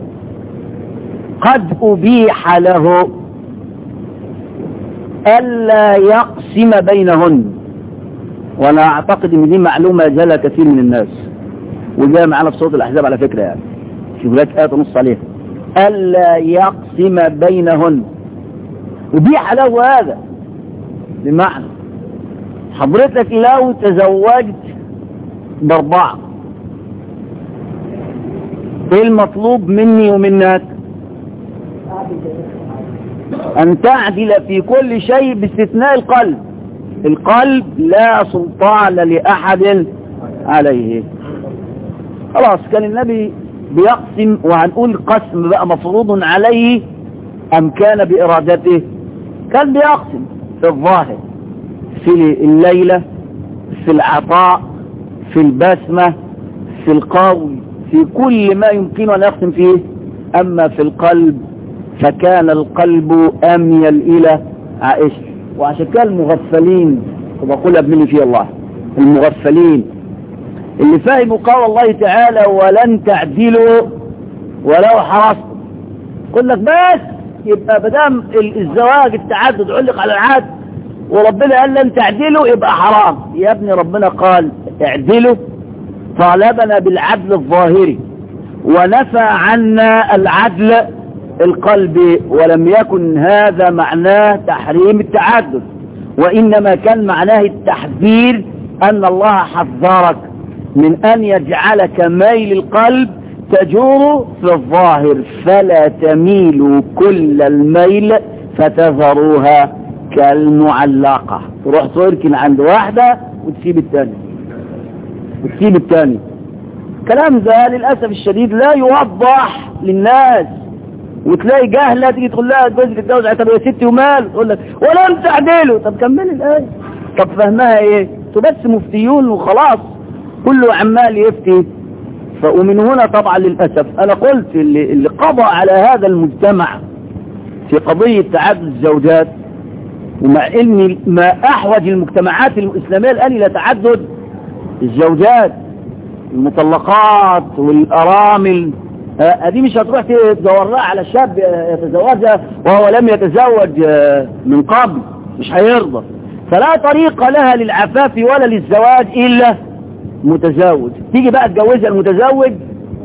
قد ابيح له الا يقسم بينهن، وانا اعتقد ان دي معلومة جالها كثير من الناس، وجاء معنا في صوت الاحزاب على فكرة، يعني شوف لك آية نص عليها. الا يقسم بينهن ابيح له هذا، بمعنى حضرتك لو تزوجت باربعة ايه المطلوب مني ومنك؟ ان تعدل في كل شيء باستثناء القلب. القلب لا سلطان لأحد عليه. خلاص كان النبي بيقسم، وهنقول قسم بقى مفروض عليه ام كان بارادته. كان بيقسم في الظاهر، في الليلة، في العطاء، في البسمة، في القول، في كل ما يمكن أن يقسم فيه. أما في القلب فكان القلب أميل إلى عائشة. وعشان كان المغفلين، وبقول أبني فيه الله، المغفلين اللي فاهموا قول الله تعالى ولن تعدلوا ولو حرصتم، يقول لك بس يبقى بدام الزواج التعدد علق على العدل وربنا قال لن تعدلوا يبقى حرام. يا ابني ربنا قال اعدلوا، طالبنا بالعدل الظاهري ونفى عنا العدل القلبي، ولم يكن هذا معناه تحريم التعدد، وإنما كان معناه التحذير، أن الله حذرك من أن يجعلك ميل القلب تجور في الظاهر، فلا تميلوا كل الميل فتذروها كالمعلقة. تروح تركن عند واحدة وتسيب الثانية وتسيب الثانية. كلام ده للأسف الشديد لا يوضح للناس، وتلاقي جاهلة تيجي تقول لها جوزك تتجوز، طب يا ستي ومال، تقول لك ولن تعدلوا. طب كمل الآية. طب فهمها ايه؟ انتوا بس مفتيون وخلاص، كله عمال يفتي. ومن هنا طبعا للأسف أنا قلت اللي, اللي قضى على هذا المجتمع في قضية تعدد الزوجات، ومع ان ما احوج المجتمعات الاسلامية الان الى تعدد الزوجات، المطلقات والارامل، دي مش هتروح تدور لها على شاب يتزوجها وهو لم يتزوج من قبل، مش هيرضى. فلا طريق لها للعفاف ولا للزواج الا متزوج. تيجي بقى تجوزها المتزوج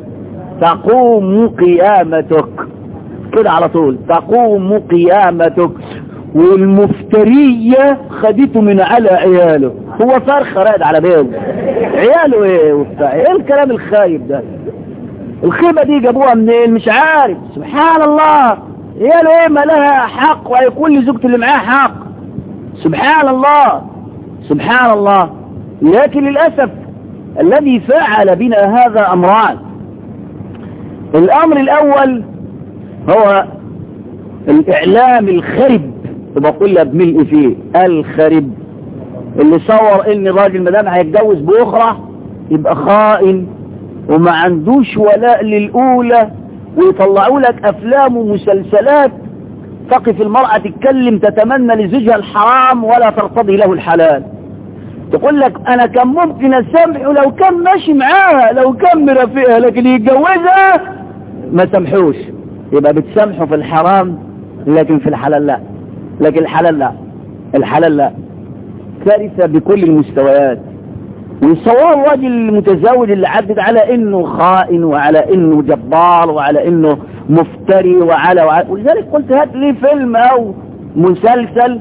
تقوم قيامتك كده على طول، تقوم قيامتك. والمفترية خدته من على عياله، هو فرخة رائد على بيض، عياله ايه وبتاع ايه الكلام الخايب ده؟ الخيبة دي جابوها منين؟ مش عارف. سبحان الله، عياله ايه ما لها حق ويكون لزوجته اللي معاه حق؟ سبحان الله سبحان الله. لكن للأسف الذي فعل بنا هذا أمران. الأمر الأول هو الإعلام الخرب، وبقول بملء فيه الخرب، اللي صور ان الراجل مدام هيتجوز بأخرى يبقى خائن وما عندوش ولاء للأولى، ويطلعوا لك أفلام ومسلسلات تقف المرأة تتكلم تتمنى لزوجها الحرام ولا ترتضي له الحلال. تقول لك أنا كان ممكن أسامحه لو كان ماشي معاها، لو كان مرافقها، لكن يتجوزها ما سامحوش. يبقى بتسامحه في الحرام لكن في الحلال لا، لكن الحلال لا، الحلال لا. كارثة بكل المستويات. ويصور الراجل المتزوج اللي عدد على انه خائن وعلى انه جبار وعلى انه مفتري وعلى, وعلى ولذلك قلت هات لي فيلم او مسلسل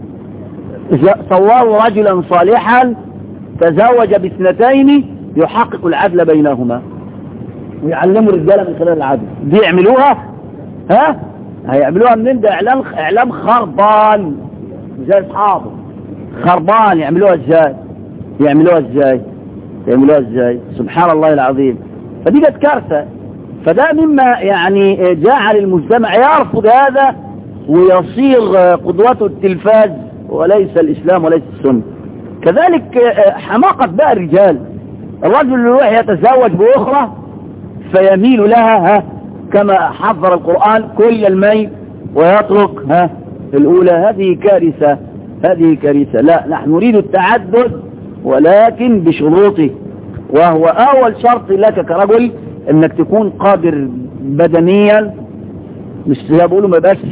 صوروا رجلا صالحا تزوج باثنتين يحقق العدل بينهما ويعلموا الرجاله من خلال العدل. دي يعملوها؟ ها هيعملوها منين؟ ده اعلام اعلام خربان زي اصحابه، خربان. يعملوها ازاي؟ يعملوها ازاي يعملوها ازاي سبحان الله العظيم. فدي كانت كارثه. فده مما يعني جعل المجتمع يرفض هذا ويصيغ قدوته التلفاز وليس الاسلام وليس السنه. كذلك حماقه بقى الرجال. الرجل اللي يروح يتزوج باخرى فيميل لها ها كما حذر القرآن كل الميل ويترك ها الاولى. هذه كارثه، هذه كارثه. لا، نحن نريد التعدد ولكن بشروطه، وهو اول شرط لك كرجل انك تكون قادر بدنيا، مش زي بيقولوا ما بس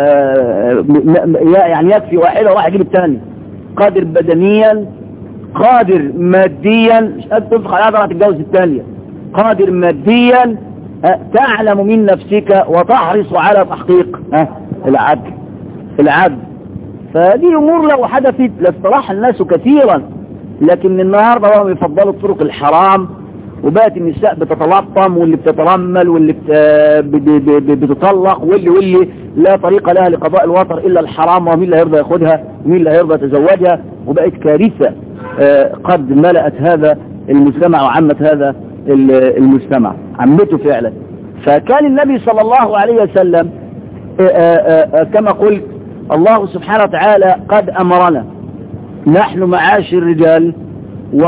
يعني يكفي واحده وراح يجيب الثاني. قادر بدنيا، قادر ماديا، مش قادر تنفق على هذا هتتجوز الثانيه. قادر ماديا، تعلم من نفسك وتحرص على تحقيق العدل العدل. فهذه امور لو حدثت لاستراح الناس كثيرا، لكن النهارده هم يفضلوا طرق الحرام، وبقت النساء بتتلطم واللي بتترمل واللي بتطلق واللي واللي لا طريق لها لقضاء الوطر الا الحرام، ومين اللي هيرضى ياخدها ومين اللي هيرضى يتزوجها. وبقت كارثه قد ملأت هذا المجتمع وعمت هذا المجتمع، عمته فعلا. فكان النبي صلى الله عليه وسلم كما قلت الله سبحانه وتعالى قد أمرنا نحن معاشر الرجال و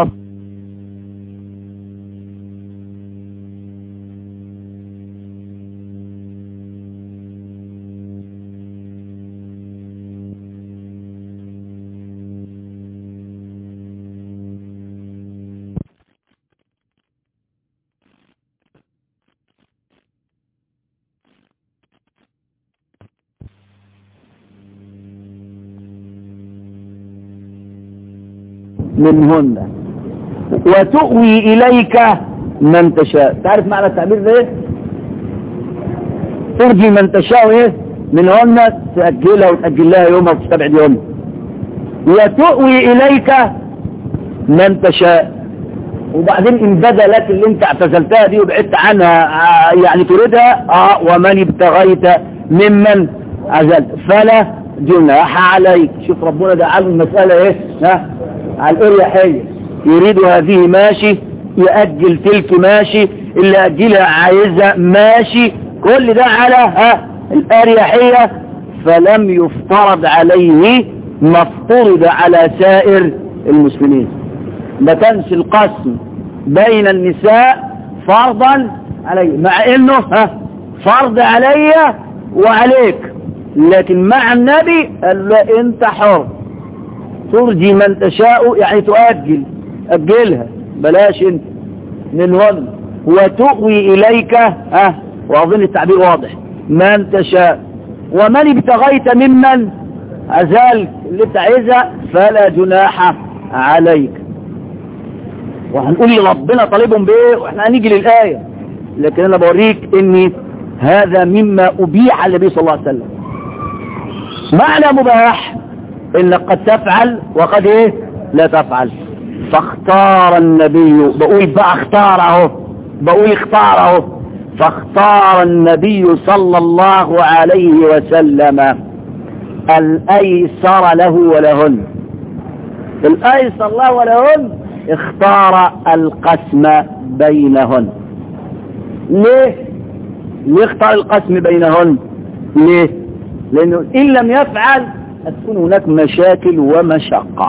منهن وتؤوي إليك من تشاء. تعرف معنى التعبير ده ايه؟ ترجي من تشاء ايه منهن، تأجلها وتأجل لها يوم وتستبعد يوم. وتؤوي إليك من تشاء. وبعدين إن بدا لك اللي انت اعتزلتها دي وبعدت عنها يعني تريدها اه ومن ابتغيت ممن عزلت فلا جناح عليك. شوف ربنا ده عامل المسألة ايه ها على الاريحية. يريد هذه ماشي، يأجل تلك ماشي، اللي أجلها عايزها ماشي، كل ده على ها الاريحية. فلم يفترض عليه ما افترض على سائر المسلمين. ما كانش القسم بين النساء فرضا عليه، مع انه ها فرض علي وعليك، لكن مع النبي قال له انت حر ترجي من تشاء، يعني تؤجل أجلها بلاش انت منهن. وتؤوي إليك ها وأظن التعبير واضح من تشاء. ومن ابتغيت ممن عزلت اللي انت عايزها فلا جناح عليك. وهنقول لربنا طالبهم بايه واحنا هنيجي للآية، لكن انا بوريك ان هذا مما أبيح النبي صلى الله عليه وسلم. معنى مباح انك قد تفعل وقد ايه لا تفعل. فاختار النبي، بقول بقى اختاره، بقول اختاره فاختار النبي صلى الله عليه وسلم الأيسر له ولهن. الأيسر له ولهن اختار القسم بينهن. ليه؟ ليه اختار القسم بينهن؟ ليه؟ لأنه إن لم يفعل هتكون هناك مشاكل ومشقة.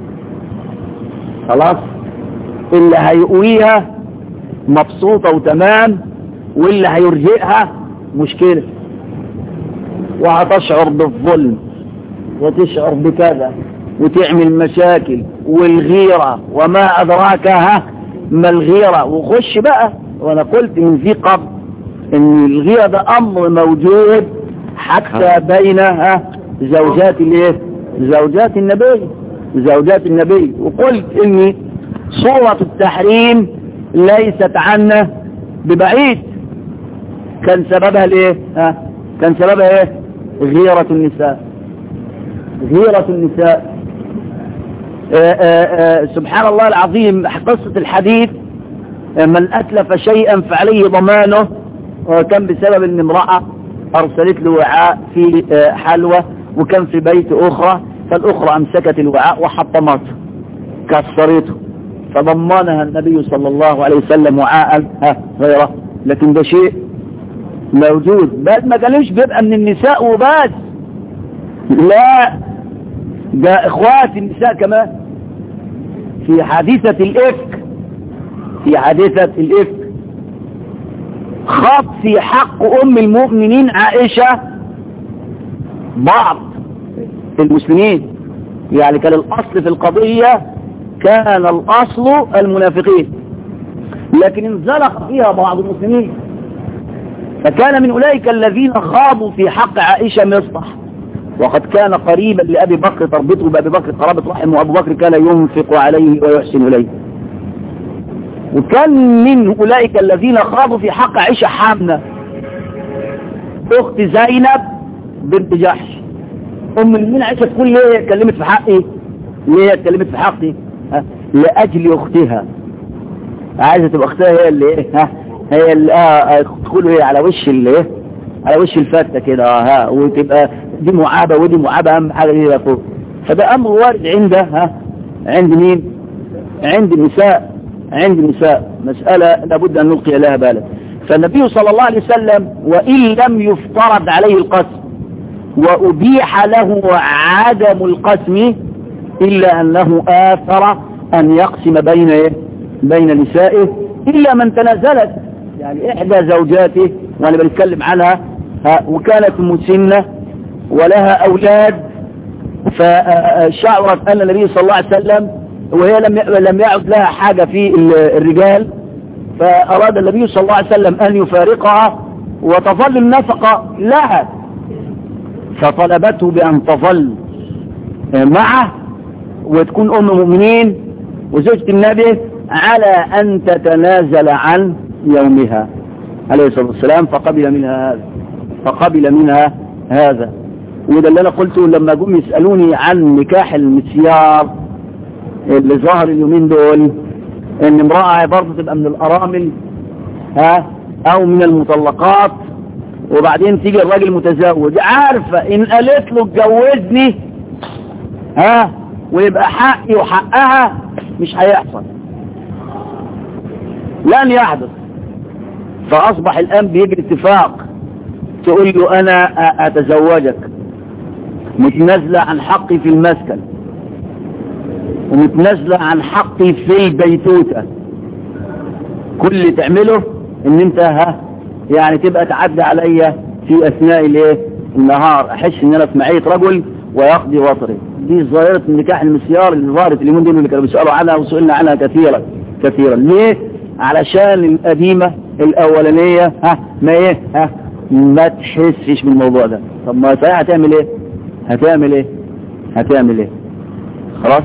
خلاص؟ اللي هيقويها مبسوطة وتمام، واللي هيرجئها مشكلة، وهتشعر بالظلم وتشعر بكذا وتعمل مشاكل والغيرة وما أدراكها ما الغيرة. وخش بقى، وانا قلت من ذي قبل ان الغيرة ده امر موجود حتى بينها زوجات الايه؟ زوجات النبي، زوجات النبي. وقلت ان صورة التحريم ليست عنا ببعيد. كان سببها الايه؟ ها؟ كان سببها ايه؟ غيرة النساء، غيرة النساء. آآ آآ سبحان الله العظيم، قصة الحديث من أتلف شيئا فعليه ضمانه، كان بسبب ان امرأة أرسلت له وعاء في حلوى وكان في بيت أخرى، فالأخرى أمسكت الوعاء وحطمته كسرته، فضمنها النبي صلى الله عليه وسلم وعاء غيره. لكن ده شيء موجود، بس ما كانش بيبقى من النساء وبس، لا ده اخوات النساء كمان. في حادثة الإفك، في حادثة الإفك خاض في حق أم المؤمنين عائشة بعض المسلمين. يعني كان الأصل في القضية، كان الأصل المنافقين، لكن انزلق فيها بعض المسلمين، فكان من أولئك الذين خاضوا في حق عائشة مصطح، وقد كان قريبا لأبي بكر، تربطه بأبي بكر قرابة رحم، وأبو بكر كان ينفق عليه ويحسن إليه. وكان من أولئك الذين خاضوا في حق عائشة حامنة أخت زينب بنت جحش. أم المؤمنين عائشة تقول ليه اتكلمت في حقي؟ ليه اتكلمت في حقي؟ ها؟ لأجل أختها، عايزة تبقى أختها هي اللي ايه؟ ها؟ هي اللي اه تقولوا ايه على وش اللي ايه؟ على وش الفتة كده، ها، وتبقى دي معابة ودي معابة، أهم حاجة دي فوق. فده أمر وارد عنده، ها، عند مين؟ عند النساء، عند النساء، مسألة لابد أن نلقي لها بالا. فالنبي صلى الله عليه وسلم وإن لم يفترض عليه القسم وأبيح له عدم القسم، إلا أنه آثر أن يقسم بين إيه؟ بين نسائه، إلا من تنازلت، يعني إحدى زوجاته وأنا بنتكلم عنها وكانت مسنة ولها أولاد، فشعرت أن النبي صلى الله عليه وسلم وهي لم لم يعد لها حاجة في الرجال، فأراد النبي صلى الله عليه وسلم أن يفارقها وتظل النفقة لها، فطلبته بأن تظل معه وتكون أم مؤمنين وزوجة النبي على أن تتنازل عن يومها عليه الصلاة والسلام، فقبل منها هذا، فقبل منها هذا. وده اللي أنا قلته لما جم يسألوني عن نكاح المسيار اللي ظهر اليومين دول، ان امرأة برضه تبقى من الأرامل، ها، او من المطلقات، وبعدين تيجي الراجل متزوج عارفة ان قالت له اتجوزني، ها، ويبقى حقي وحقها، مش هيحصل، لن يحدث. فأصبح الآن بيجري اتفاق، تقول له أنا أتزوجك، متنازلة عن حقي في المسكن ومتنازلة عن حقي في البيتوتة، كل اللي تعمله ان انت ها يعني تبقى تعدي عليا في اثناء الايه النهار، احس ان انا في معية رجل ويقضي وطري. دي ظاهرة النكاح المسيار اللي ظهرت اليومين دول، اللي كانوا بيسألوا عنها وسئلنا عنها كثيرا كثيرا. ليه؟ علشان القديمة الاولانية ها ما ايه ها ما تحسش بالموضوع ده. طب ما صحيح هتعمل ايه هتعمل ايه هتعمل ايه خلاص.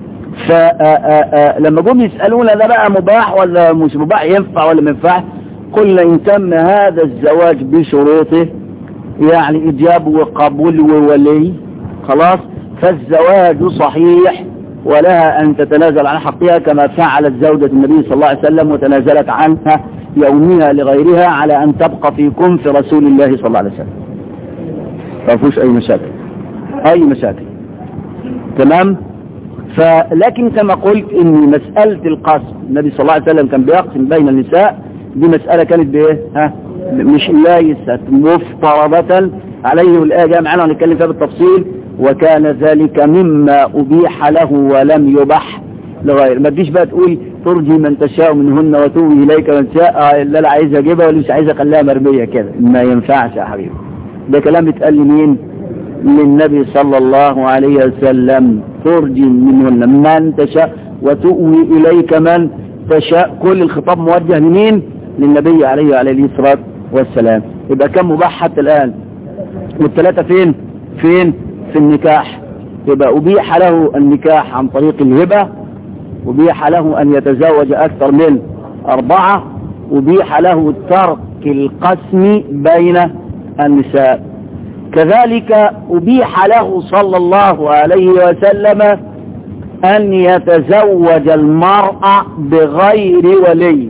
فلما جم يسألونا ده بقى مباح ولا مش مباح، ينفع ولا ما ينفع، قلنا إن تم هذا الزواج بشروطه، يعني إجاب وقبول وولي، خلاص، فالزواج صحيح ولها أن تتنازل عن حقها كما فعلت زوجة النبي صلى الله عليه وسلم وتنازلت عنها يومها لغيرها على أن تبقى في كنف رسول الله صلى الله عليه وسلم. ما فيهوش أي مشاكل أي مشاكل تمام. فلكن كما قلت إن مسألة القسم النبي صلى الله عليه وسلم كان بيقسم بين النساء، دي مسألة كانت بإيه؟ ها مش ليست مفترضة عليه، والآية جاء معنا ونتكلم فيها بالتفصيل. وكان ذلك مما أبيح له ولم يبح لغير. ما تجيش بقى تقول ترجي من تشاء منهن وتوي إليك من شاء، اللي أنا عايز أجيبها واللي مش عايز أخليها مرمية كده، ما ينفعش يا حبيبي. ده كلام بيتقال لمين؟ للنبي صلى الله عليه وسلم. ترجي منهن من تشاء وتؤوي إليك من تشاء، كل الخطاب موجه لمين؟ للنبي عليه وعليه الصلاة والسلام. يبقى كم مباح حتى الآن؟ والثلاثة فين؟ فين؟ في النكاح. يبقى أبيح له النكاح عن طريق الهبة، أبيح له أن يتزوج أكثر من أربعة، أبيح له ترك القسم بين النساء. كذلك أبيح له صلى الله عليه وسلم أن يتزوج المرأة بغير ولي.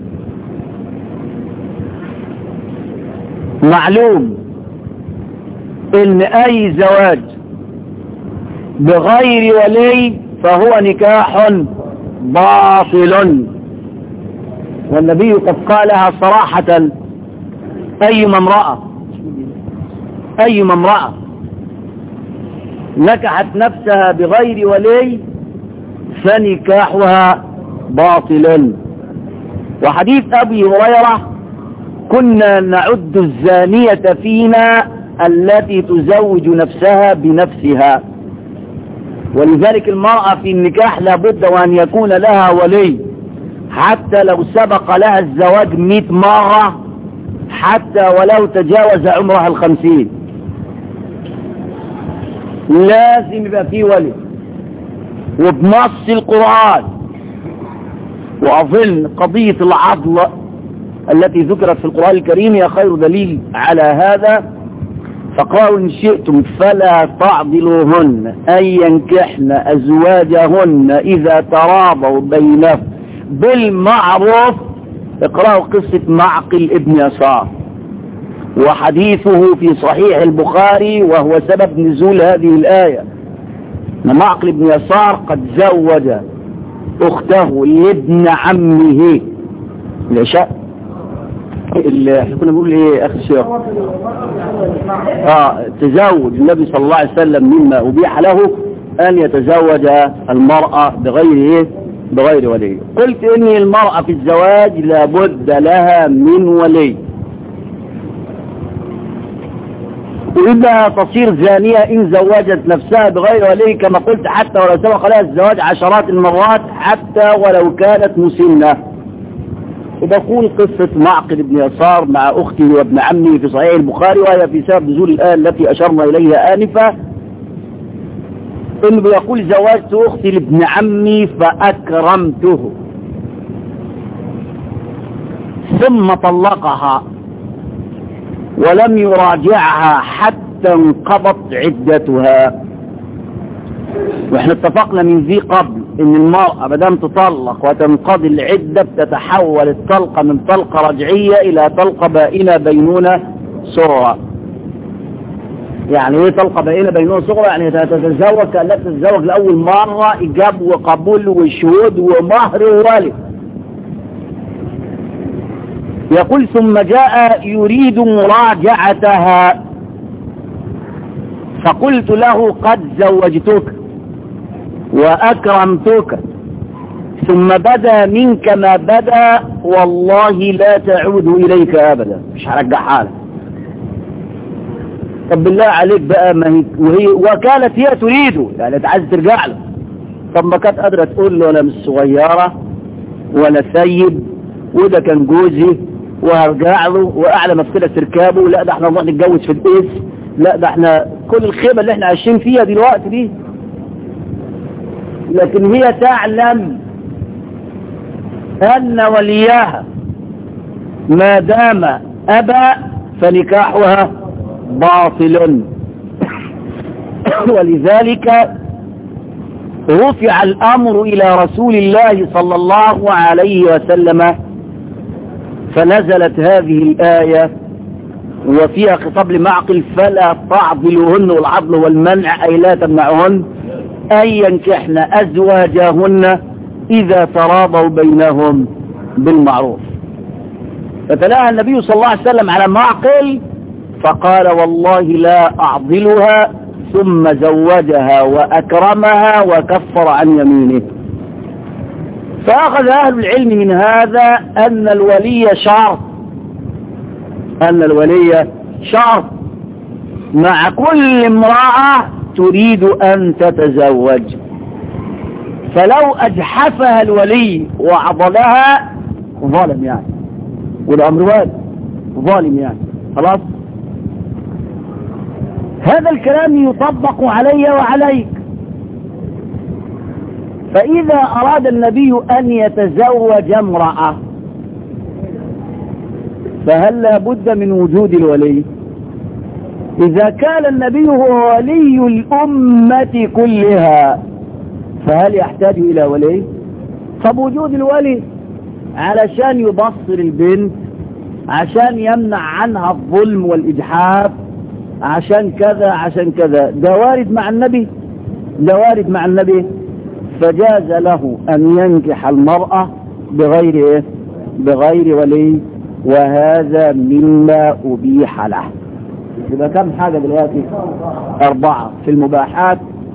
معلوم إن أي زواج بغير ولي فهو نكاح باطل، والنبي قد قالها صراحة: أيما امرأة أيما امرأة نكحت نفسها بغير ولي فنكاحها باطل. وحديث أبي هريرة: كنا نعد الزانية فينا التي تزوج نفسها بنفسها. ولذلك المرأة في النكاح لابد وأن يكون لها ولي، حتى لو سبق لها الزواج مئة مرة، حتى ولو تجاوز عمرها الخمسين، لازم يبقى فيه ولي. وبنص القرآن. وأظن قضية العضل التي ذكرت في القرآن الكريم هي خير دليل على هذا. فقالوا: إن شئتم فلا تعضلوهن أن ينكحن أزواجهن إذا تراضوا بينهم بالمعروف. اقرأوا قصة معقل ابن يسار، وحديثه في صحيح البخاري، وهو سبب نزول هذه الآية. معقل ابن يسار قد زوج أخته لابن عمه العشاء. اللي احنا كنا بنقول ايه اخر شيء؟ اه تزوج النبي صلى الله عليه وسلم مما ابيح له ان يتزوج المرأة بغير ايه؟ بغير ولي. قلت ان المرأة في الزواج لابد لها من ولي، وإنها تصير زانية إن زوجت نفسها بغير ولي، كما قلت حتى ولو سبق لها الزواج عشرات المرات، حتى ولو كانت مسنة. وبقول قصة معقل بن يسار مع أخته وابن عمه في صحيح البخاري، وهي في سبب نزول الآية التي أشرنا إليها آنفة. إنه بيقول: زوجت أختي لابن عمي فأكرمته، ثم طلقها ولم يراجعها حتى انقضت عدتها. واحنا اتفقنا من ذي قبل ان المرأة مدام تطلق وتنقضي العدة بتتحول الطلقة من طلقة رجعية الى طلقة بائنة بينونة صغرى. يعني ايه طلقة بائنة بينونة صغرى؟ يعني تتزوج كأنها تتزوج لأول مرة، إجاب وقبول وشهود ومهر ووالد. يقول: ثم جاء يريد مراجعتها فقلت له: قد زوجتك وأكرمتك، ثم بدا منك ما بدا، والله لا تعود إليك أبدا، مش هرجعها لك. طب بالله عليك بقى، ما هي وهي وكانت هي تريده، يعني عايز ترجع له. طب ما كانت قادرة تقول له: أنا مش صغيرة ولا سيد، وده كان جوزي وهرجع له، وأعلى مفكرة تركابه، لا ده احنا نروح نتجوز في القيس، لا ده احنا كل الخيبة اللي احنا عايشين فيها دلوقتي دي. لكن هي تعلم أن وليها ما دام أبى فنكاحها باطل. ولذلك رفع الأمر إلى رسول الله صلى الله عليه وسلم، فنزلت هذه الآية وفيها خطاب لمعقل: فلا تعضلوهن، والعضل والمنع أي لا تمنعهن أن ينكحن أزواجهن إذا تراضوا بينهم بالمعروف. فتلاها النبي صلى الله عليه وسلم على معقل فقال: والله لا أعضلها، ثم زوجها وأكرمها وكفر عن يمينه. فأخذ أهل العلم من هذا أن الولي شرط، أن الولي شرط مع كل امرأة تريد أن تتزوج. فلو أجحفها الولي وعضلها ظالم يعني، والأمر وارد، ظالم يعني، خلاص. هذا الكلام يطبق علي وعليك. فإذا أراد النبي أن يتزوج امرأة فهل لا بد من وجود الولي؟ إذا كان النبي هو ولي الأمة كلها فهل يحتاج إلى ولي؟ طب وجود الولي علشان يبصر البنت، عشان يمنع عنها الظلم والإجحاف، عشان كذا عشان كذا، ده وارد مع النبي، ده وارد مع النبي. فجاز له أن ينكح المرأة بغير إيه؟ بغير ولي، وهذا مما أبيح له. يبقى كم حاجة دلوقتي؟ أربعة في المباحات،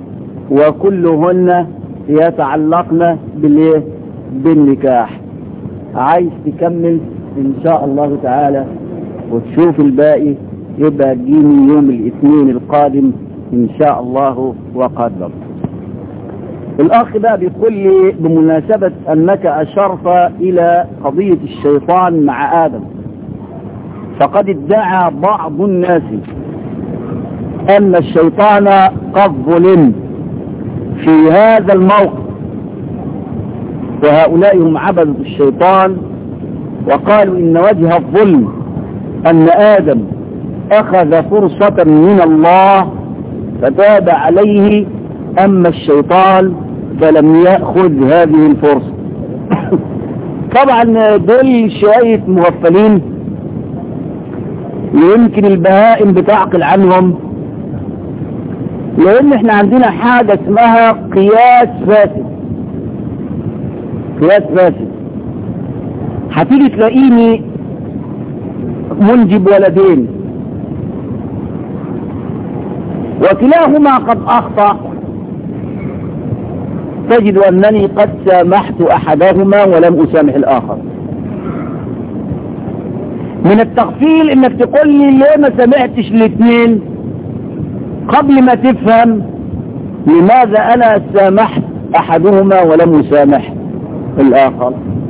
وكلهن يتعلقن بالإيه؟ بالنكاح. عايز تكمل إن شاء الله تعالى وتشوف الباقي يبقى تجيني يوم الاثنين القادم إن شاء الله وقدر. الأخ بقى بيقول لي بمناسبة أنك أشرت إلى قضية الشيطان مع آدم، فقد ادعى بعض الناس أن الشيطان قد ظلم في هذا الموقف، وهؤلاء هم عبدة الشيطان، وقالوا إن وجه الظلم أن آدم أخذ فرصة من الله فتاب عليه، أما الشيطان فلم يأخذ هذه الفرصة. طبعا دول شوية مغفلين، يمكن البهائم بتعقل عنهم، لأن احنا عندنا حاجة اسمها قياس فاسد. قياس فاسد هتيجي تلاقيني منجب ولدين وكلاهما قد أخطأ، تجد أنني قد سامحت أحدهما ولم أسامح الآخر. من التغفيل إنك تقول لي ليه ما سامحتش الاثنين قبل ما تفهم لماذا أنا سامحت أحدهما ولم أسامح الآخر.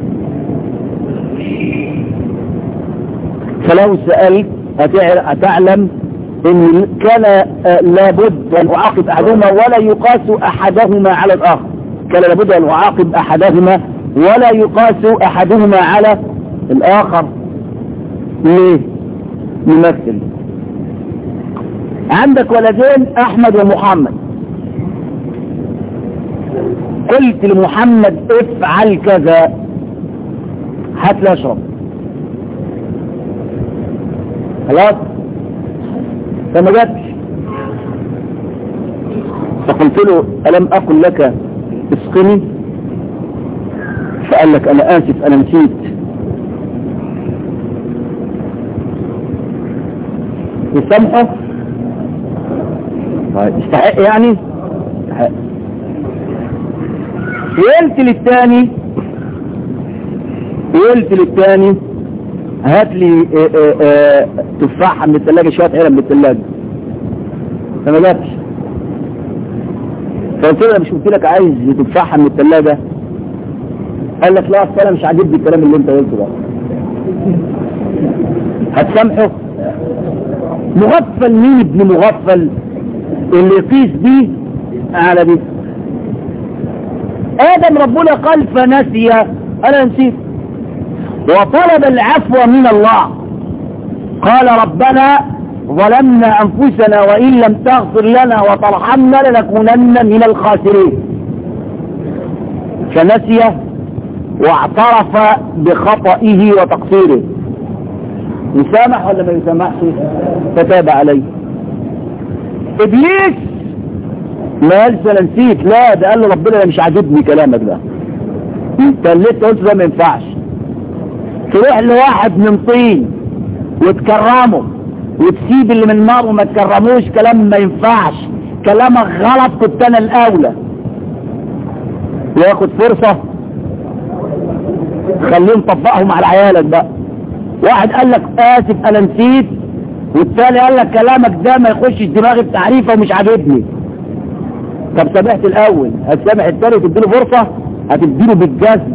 فلو سألت أتعلم إن كان لابد أن أعاقب أحدهما ولا يقاس أحدهما على الآخر، كان لابد أن أعاقب أحدهما ولا يقاس أحدهما على الآخر. ليه؟ نمثل عندك ولدين أحمد ومحمد، قلت لمحمد افعل كذا، هات لي اشرب، خلاص فما جاتش، فقلت له ألم أقل لك اسقني؟ فقال لك أنا آسف أنا نسيت. يسامحه؟ يستحق يعني؟ يستحق. قلت للتاني قلت للتاني هات لي تفاحة من الثلاجة، شوية علب من الثلاجة، فما جاتش. فقلت له مش قلت لك عايز تفاحة من الثلاجة؟ قال لك لا اصل انا مش عاجبني الكلام اللي انت قلته ده. هتسامحه؟ مغفل مين ابن مغفل اللي يقيس بيه على دي؟ آدم ربنا قال فنسي، أنا نسيت، وطلب العفو من الله، قال ربنا ظلمنا أنفسنا وإن لم تغفر لنا وترحمنا لنكونن من الخاسرين. فنسي واعترف بخطئه وتقصيره، يسامح ولا ما يسامحش؟ فتاب عليه. ابليس ما قالش انا نسيت، لا ده قال له ربنا مش عاجبني كلامك ده، انت اللي انت قلت ده ما ينفعش. تروح لواحد من طين وتكرمه وتسيب اللي من نار وما تكرموش، كلام ما ينفعش، كلامك غلط، كنت انا الاولى. وياخد فرصة خليهم طبقهم على عيالك بقى. واحد قال لك اسف انا نسيت، والتالي قال لك كلامك ده ما يخشش دماغي بتعريفه ومش عاجبني. طب سامحت الاول، هتسامح التالي وتديله فرصة؟ هتديله بالجزم.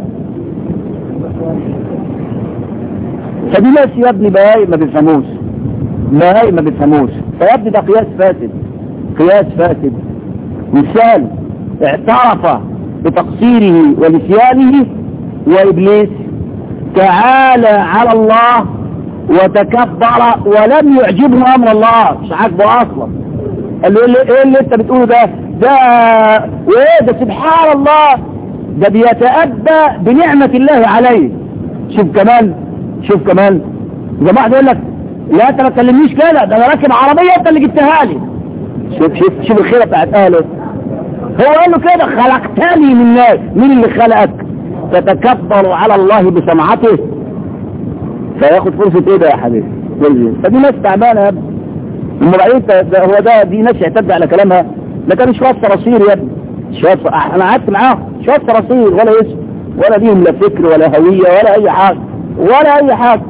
فدي ناس يا ابني بهاي ما بيفهموش، بهاي ما بيفهموش. فيا ابني ده قياس فاسد، قياس فاسد. مثال اعترف بتقصيره ونسيانه، وابليس تعالى على الله وتكبر ولم يعجبه امر الله، مش عاجبه اصلا. قال له ايه اللي انت بتقوله ده؟ ده وايه ده؟ سبحان الله، ده بيتأبى بنعمة الله عليه. شوف كمان، شوف كمان جماعة يقول لك لا انت ما تكلمنيش كده، ده انا راكب عربية انت اللي جبتها لي. شوف شوف شوف الخيرة بتاعت اهله. هو قال له كده خلقتني من ناس، مين اللي خلقك؟ تتكبر على الله بسمعته، فياخد فرصة ايه ده يا حبيبي؟ فدي ناس تعبانة يا ابني. المرأيين هو ده، دي ناس يعتد على كلامها، ده كان شوية صراصير يا ابني، شوية. انا قعدت معاهم شوية صراصير، ولا اسم ولا ليهم لا فكر ولا هوية ولا اي حاجة ولا اي حاجة.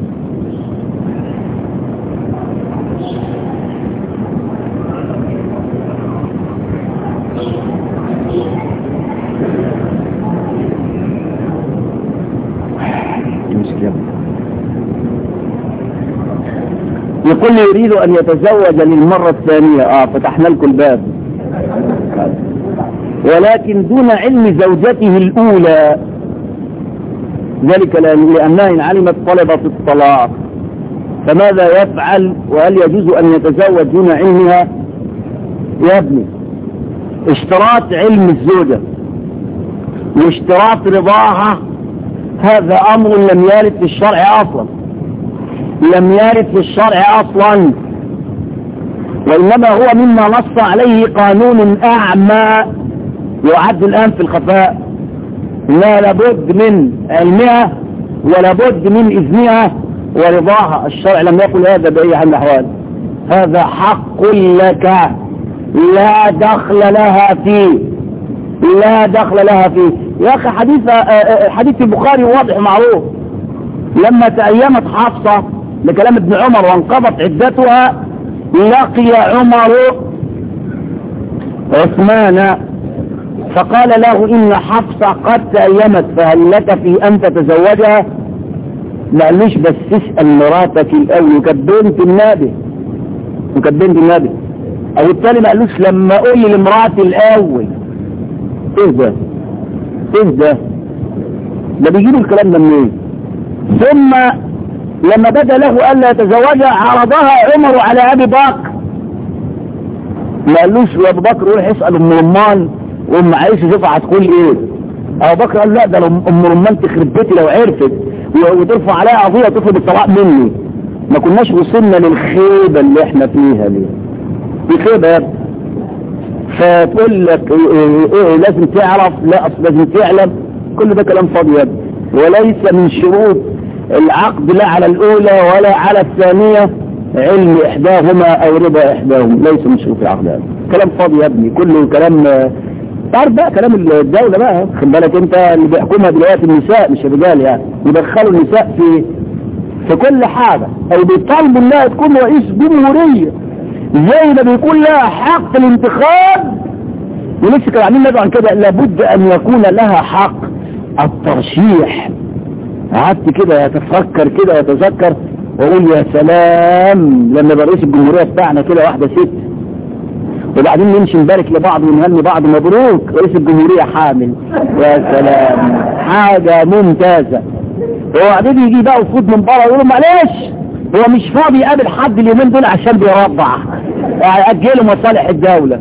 يقول لي يريد ان يتزوج للمرة الثانية، اه فتحنا لكم الباب، ولكن دون علم زوجته الاولى، ذلك لانها ان علمت طلبت الطلاق، فماذا يفعل؟ وهل يجوز ان يتزوج دون علمها؟ يا ابني اشتراط علم الزوجة واشتراط رضاها هذا امر لم يرد في الشرع اصلا، لم يرد في الشرع اصلا، وانما هو مما نص عليه قانون اعمى يعد الان في الخفاء، لا لابد من علمها ولابد من اذنها ورضاها. الشرع لم يقل هذا باي حال من الاحوال، هذا حق لك لا دخل لها فيه، لا دخل لها فيه. يا اخي حديث حديث البخاري واضح معروف، لما تأيمت حفصة لكلام ابن عمر وانقضت عدتها، لقي عمر عثمان فقال له إن حفصة قد تأيمت فهل لك في أن تتزوجها؟ ما قالوش بس تسأل مراتك الأول، وكانت بنت النبي، وكانت بنت النبي. أو التالي ما قالوش لما أقول لي لمراتي الأول. إيه ده؟ إيه ده؟ ده بيجيبوا الكلام ده منين؟ ثم لما بدا له ألا يتزوجها عرضها عمر على أبي بكر، ما قالوش يا أبو بكر روح اسأل أم رمان وأم عائشة شوف هتقول إيه. أبو بكر قال لا، ده أم رمان تخرب بيتي لو عرفت وترفع عليها قضية وتطلب الطلاق مني، ما كناش وصلنا للخيبة اللي احنا فيها دي. دي خيبة يا ابني. فتقول لك إيه إيه لازم تعرف، لا أصل لازم تعلم، كل ده كلام فاضي يا ابني. وليس من شروط العقد لا على الأولى ولا على الثانية علم إحداهما أو رضا إحداهما، ليس من شروط العقد هذا. كلام فاضي يا ابني، كله كلام تعرف بقى كلام الدولة بقى. خد بالك أنت اللي بيحكمها دلوقتي النساء مش الرجال، يعني يدخلوا النساء في في كل حاجة، أو بيطالبوا إنها تكون رئيس جمهورية زي ما بيكون لها حق الانتخاب. ولسه كانوا عاملين ندعو عن كده، لابد أن يكون لها حق الترشيح. قعدت كده اتفكر كده واتذكر واقول يا سلام لما يبقى رئيس الجمهوريه بتاعنا كده واحده ست، وبعدين نمشي نبارك لبعض ونهني بعض مبروك رئيس الجمهوريه حامل، يا سلام حاجه ممتازه. وبعدين يجي بقى وفود من بره يقولوا معلش هو مش فاضي يقابل حد اليومين دول عشان بيرضع، يعني اجلوا مصالح الدوله.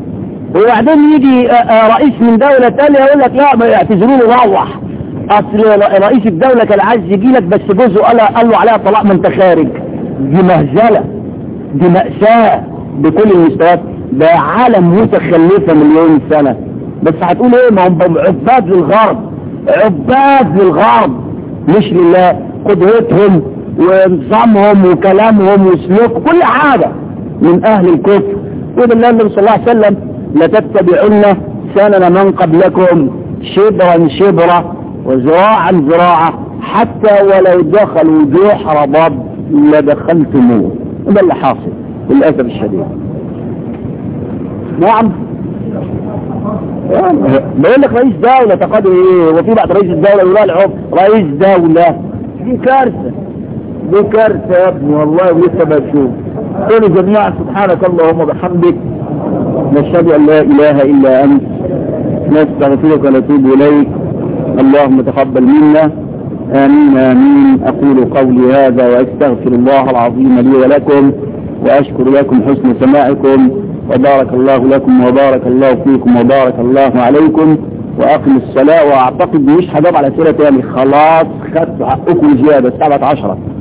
وبعدين يجي رئيس من دولة تانية يقول لك لا يعتذروا له روح، اصل رئيس الدولة كان عايز يجي لك بس جوزه قال قال له عليها طلاق ما انت خارج. دي مهزلة، دي مأساة بكل المستويات. ده عالم متخلفة مليون سنة، بس هتقول ايه؟ ما هم عباد للغرب، عباد للغرب مش لله. قدوتهم ونظامهم وكلامهم وسلوك كل حاجة من اهل الكفر. وده الله النبي صلى الله عليه وسلم لتتبعن سنن من قبلكم شبرا شبرا وذراعا ذراعا حتى ولو دخلوا جوح رباب لدخلتموه. ده اللي حاصل للأسف الشديد. نعم بقول لك رئيس دولة تقاضي ايه؟ وفي بعض رئيس الدولة يقول العب رئيس دولة. دي كارثة، دي كارثة يا ابني والله. ولسه بشوف. قولوا جميعا سبحانك اللهم وبحمدك نشهد ان لا اله الا انت نستغفرك ونتوب اليك. اللهم تقبل منا. امين امين. اقول قولي هذا واستغفر الله العظيم لي ولكم واشكر لكم حسن سماعكم، وبارك الله لكم وبارك الله فيكم وبارك الله عليكم. واقم الصلاة. واعتقد مش هجاب على سيرة تاني، خلاص خدت حقكم زيادة الساعة عشرة.